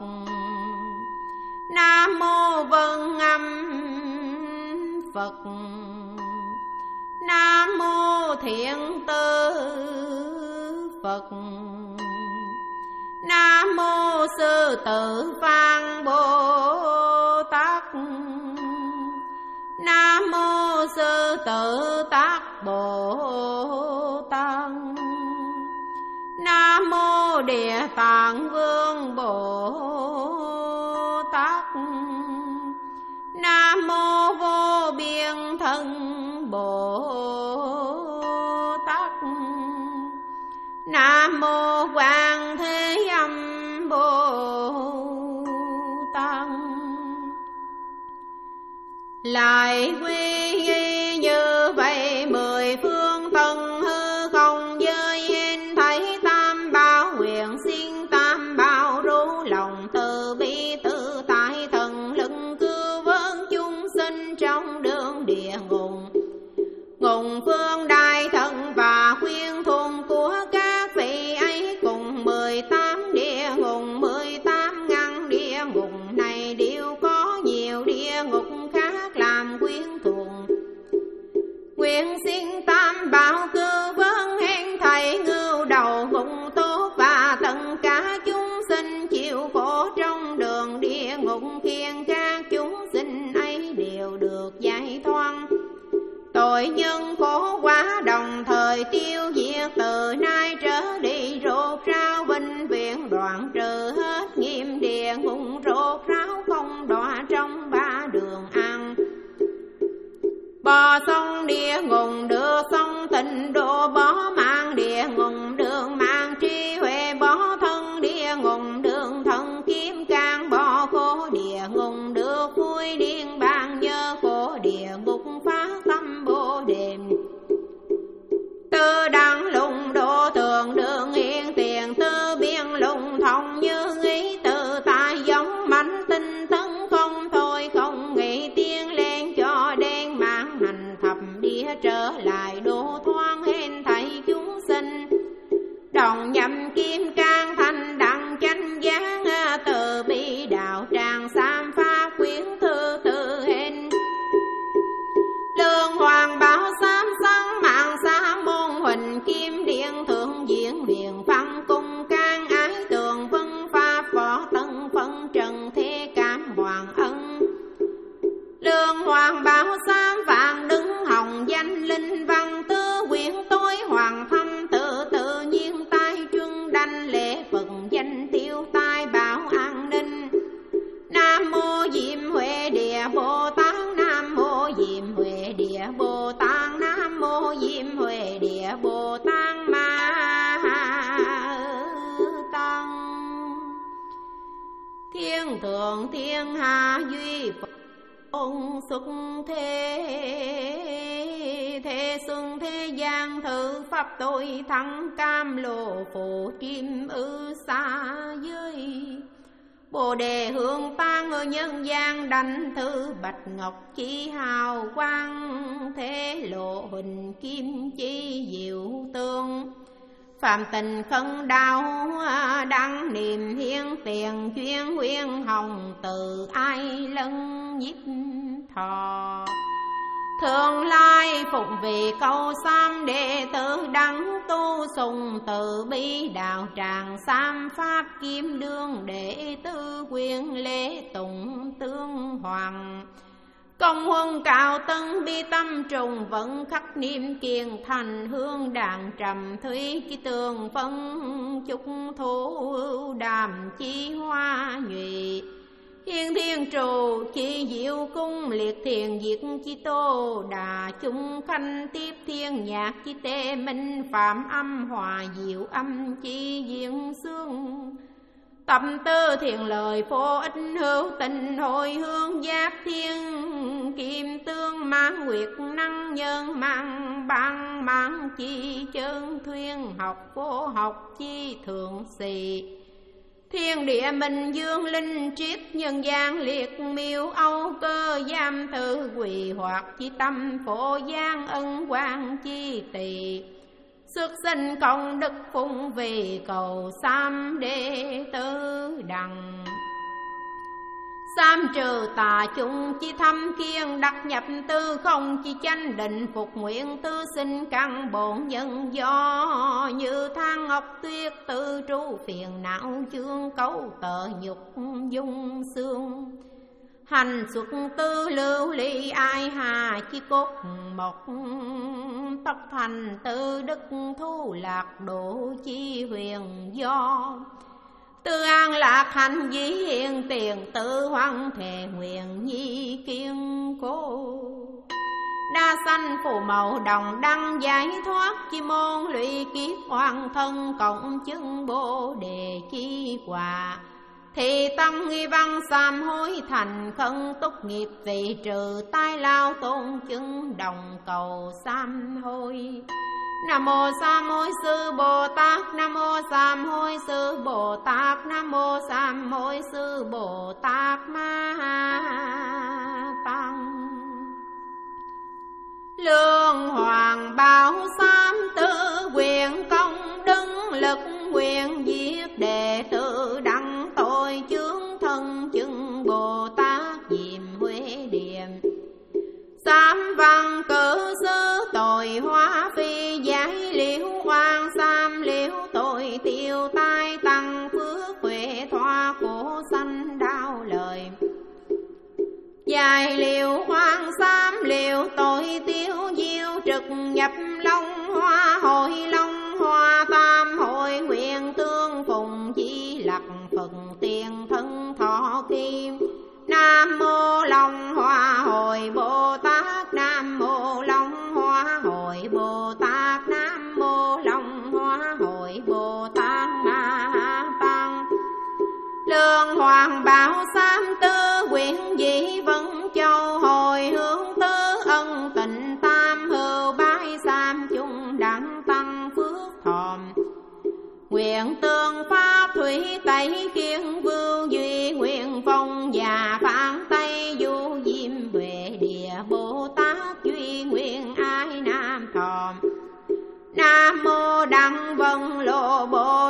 Nam mô Vân Âm Phật. Nam mô Thiện Tư Phật. Nam mô Sư Tử Phan Bồ Tát. Nam mô Sư Tử Tác Bồ Tát. Nam mô Địa Tạng Vương Bồ Tát. Nam mô Vô Biên Thân Bồ Tát. Nam mô Quan Thế Âm Bồ Tát. Lại quy y như vậy mười phương tân hư không giới hiện thấy tam bảo nguyện xin tam bảo ru lòng từ bi tự tại thần lưng cứu vớt chúng sinh trong đường địa ngục. Ngùng phương đại thần và khuyên thôn của các vị ấy cùng mười tám địa ngục, mười tám ngăn địa ngục này đều có nhiều địa ngục khác làm quyến thuộc. Nguyện xin tam bảo cứu vớt hên thầy ngưu đầu ngục tốt và tất cả chúng sinh chịu khổ trong đường địa ngục, khiến các chúng sinh ấy đều được giải thoát tội nhân khổ quá, đồng thời tiêu diệt từ nay trở đi rốt ráo vinh viện, đoạn trừ hết nghiêm địa ngục rốt ráo không đọa trong ba đường ăn. Bò sông địa ngục được sông tịnh độ, bó mang địa ngục đường mang trí huệ, bó thân địa ngục đường thân kiếm can, bó khổ địa ngục được vui điên bàn, nhớ khổ địa ngục phát tâm bồ đề. Tư đăng lùng độ thường đường hiện tiền, tư biên lùng thông như ý tự tại, giống mãnh tinh tấn không thôi không nghĩ, tiên lên cho đen mạng hành thập địa trở lại độ thoáng hên thầy chúng sinh. Đồng nhậm kim can thanh đặng chánh giác, từ bi đạo tràng sam pháp quyến thư tự hình. Lương hoàng bảo sám sáng mạng xa môn huỳnh kim điện thượng diễn huyền văn cung can ái tường vân pháp võ tân phân trần thế cảm hoàng ân. Lương hoàng bảo sám vạn đứng hồng danh linh văn tứ quyển tối hoàng thâm tự tự nhiên tai trưng đanh lễ phật danh tiêu tai bảo an ninh. Nam mô Diệm Huệ Địa Bồ Tát. Nam mô Diệm Huệ Địa Bồ Tát. Nam mô Diệm Huệ Địa Bồ Tát Ma Tăng. Thiên thượng thiên hạ duy Phật ông xuất thế, thế xuân thế gian thử pháp tôi thắng cam lồ phổ chim ư xa giới. Bồ đề hương tan ở nhân gian đảnh thư bạch ngọc chi hào quang, thế lộ huỳnh kim chi diệu tương. Phạm tình khân đau đăng niềm hiên tiền, chuyên huyên hồng từ ai lân nhiếp thọ. Thường lai tay phụng vì cầu sam đệ tử đắng tu sùng từ bi đạo tràng sam pháp kim đương đệ tử quyền lễ tụng tương hoàng. Công huân cao tân bi tâm trùng vẫn khắc niệm kiền thành hương đàn trầm thủy chi tường phân chúc thủ đàm chi hoa nhụy. Hiên thiên trụ chi diệu cung liệt thiền diệt chi tô đà chung khanh tiếp thiên nhạc chi tê minh phạm âm hòa diệu âm chi diễn xương. Tâm tư thiền lời phổ ích hữu tình hồi hương giác thiên kim tương mang nguyệt năng nhân mang ban mang chi chân thuyên học vô học chi thượng sĩ. Thiên địa minh dương linh triết nhân gian liệt miêu âu cơ giam tự quỳ hoặc chi tâm phổ giang ân quang chi tỳ. Xuất sinh công đức phụng vì cầu sam đệ tử đặng. Sam trừ tà chung chi thâm kiên đắc nhập tư không chi chánh định phục nguyện tư sinh căn bổn nhân do. Như than ngọc tuyết tư tru phiền não chương cấu tợ nhục dung xương. Hành xuất tư lưu ly ai hà chi cốt mộc. Tất thành tư đức thu lạc độ chi huyền do. Tư an lạc hành dĩ hiện tiền tự hoang thề nguyện nhi kiên cố. Đa sanh phù màu đồng đăng giải thoát chi môn lụy kiếp hoàn thân cộng chứng bồ đề chi quả. Thì tâm nghi văn sám hối thành khẩn túc nghiệp vì trừ tai lao tôn chứng đồng cầu sám hối. Nam mô Sám Hối Sư Bồ Tát, Nam mô Sám Hối Sư Bồ Tát, Nam mô Sám Hối Sư Bồ Tát Ma Tăng. Lương hoàng bảo sám tư quyền công đứng lực quyền giết đệ tử đặng tội chướng thân chứng Bồ Tát diệm huế điềm. Sám văn cử sư tội hóa phi giải liễu oan sam liễu tội tiêu tai tăng phước huệ thoa khổ sanh đau lời. Giải liễu oan sam liễu tội tiêu diêu trực nhập long hoa hội long hoa tam hội nguyện tương phùng chi lạc phật tiền thân thọ kim. Nam mô Long Hoa Hội Bồ Tát, Nam mô Long Hoa Hội Bồ Tát, Nam mô Long Hoa Hội Bồ Tát Ma Tăng. Lương hoàng bảo sám tư quyển dĩ vân châu hồi hướng tứ ân tịnh tam hữu bái sám chung đẳng tăng phước thòm. Nguyện tương pháp thủy tây kiên vưu duy nguyện phong già phán tây du diêm huệ địa Bồ Tát duy nguyện ai nam thòm. Nam mô Đăng Vân Lộ Bồ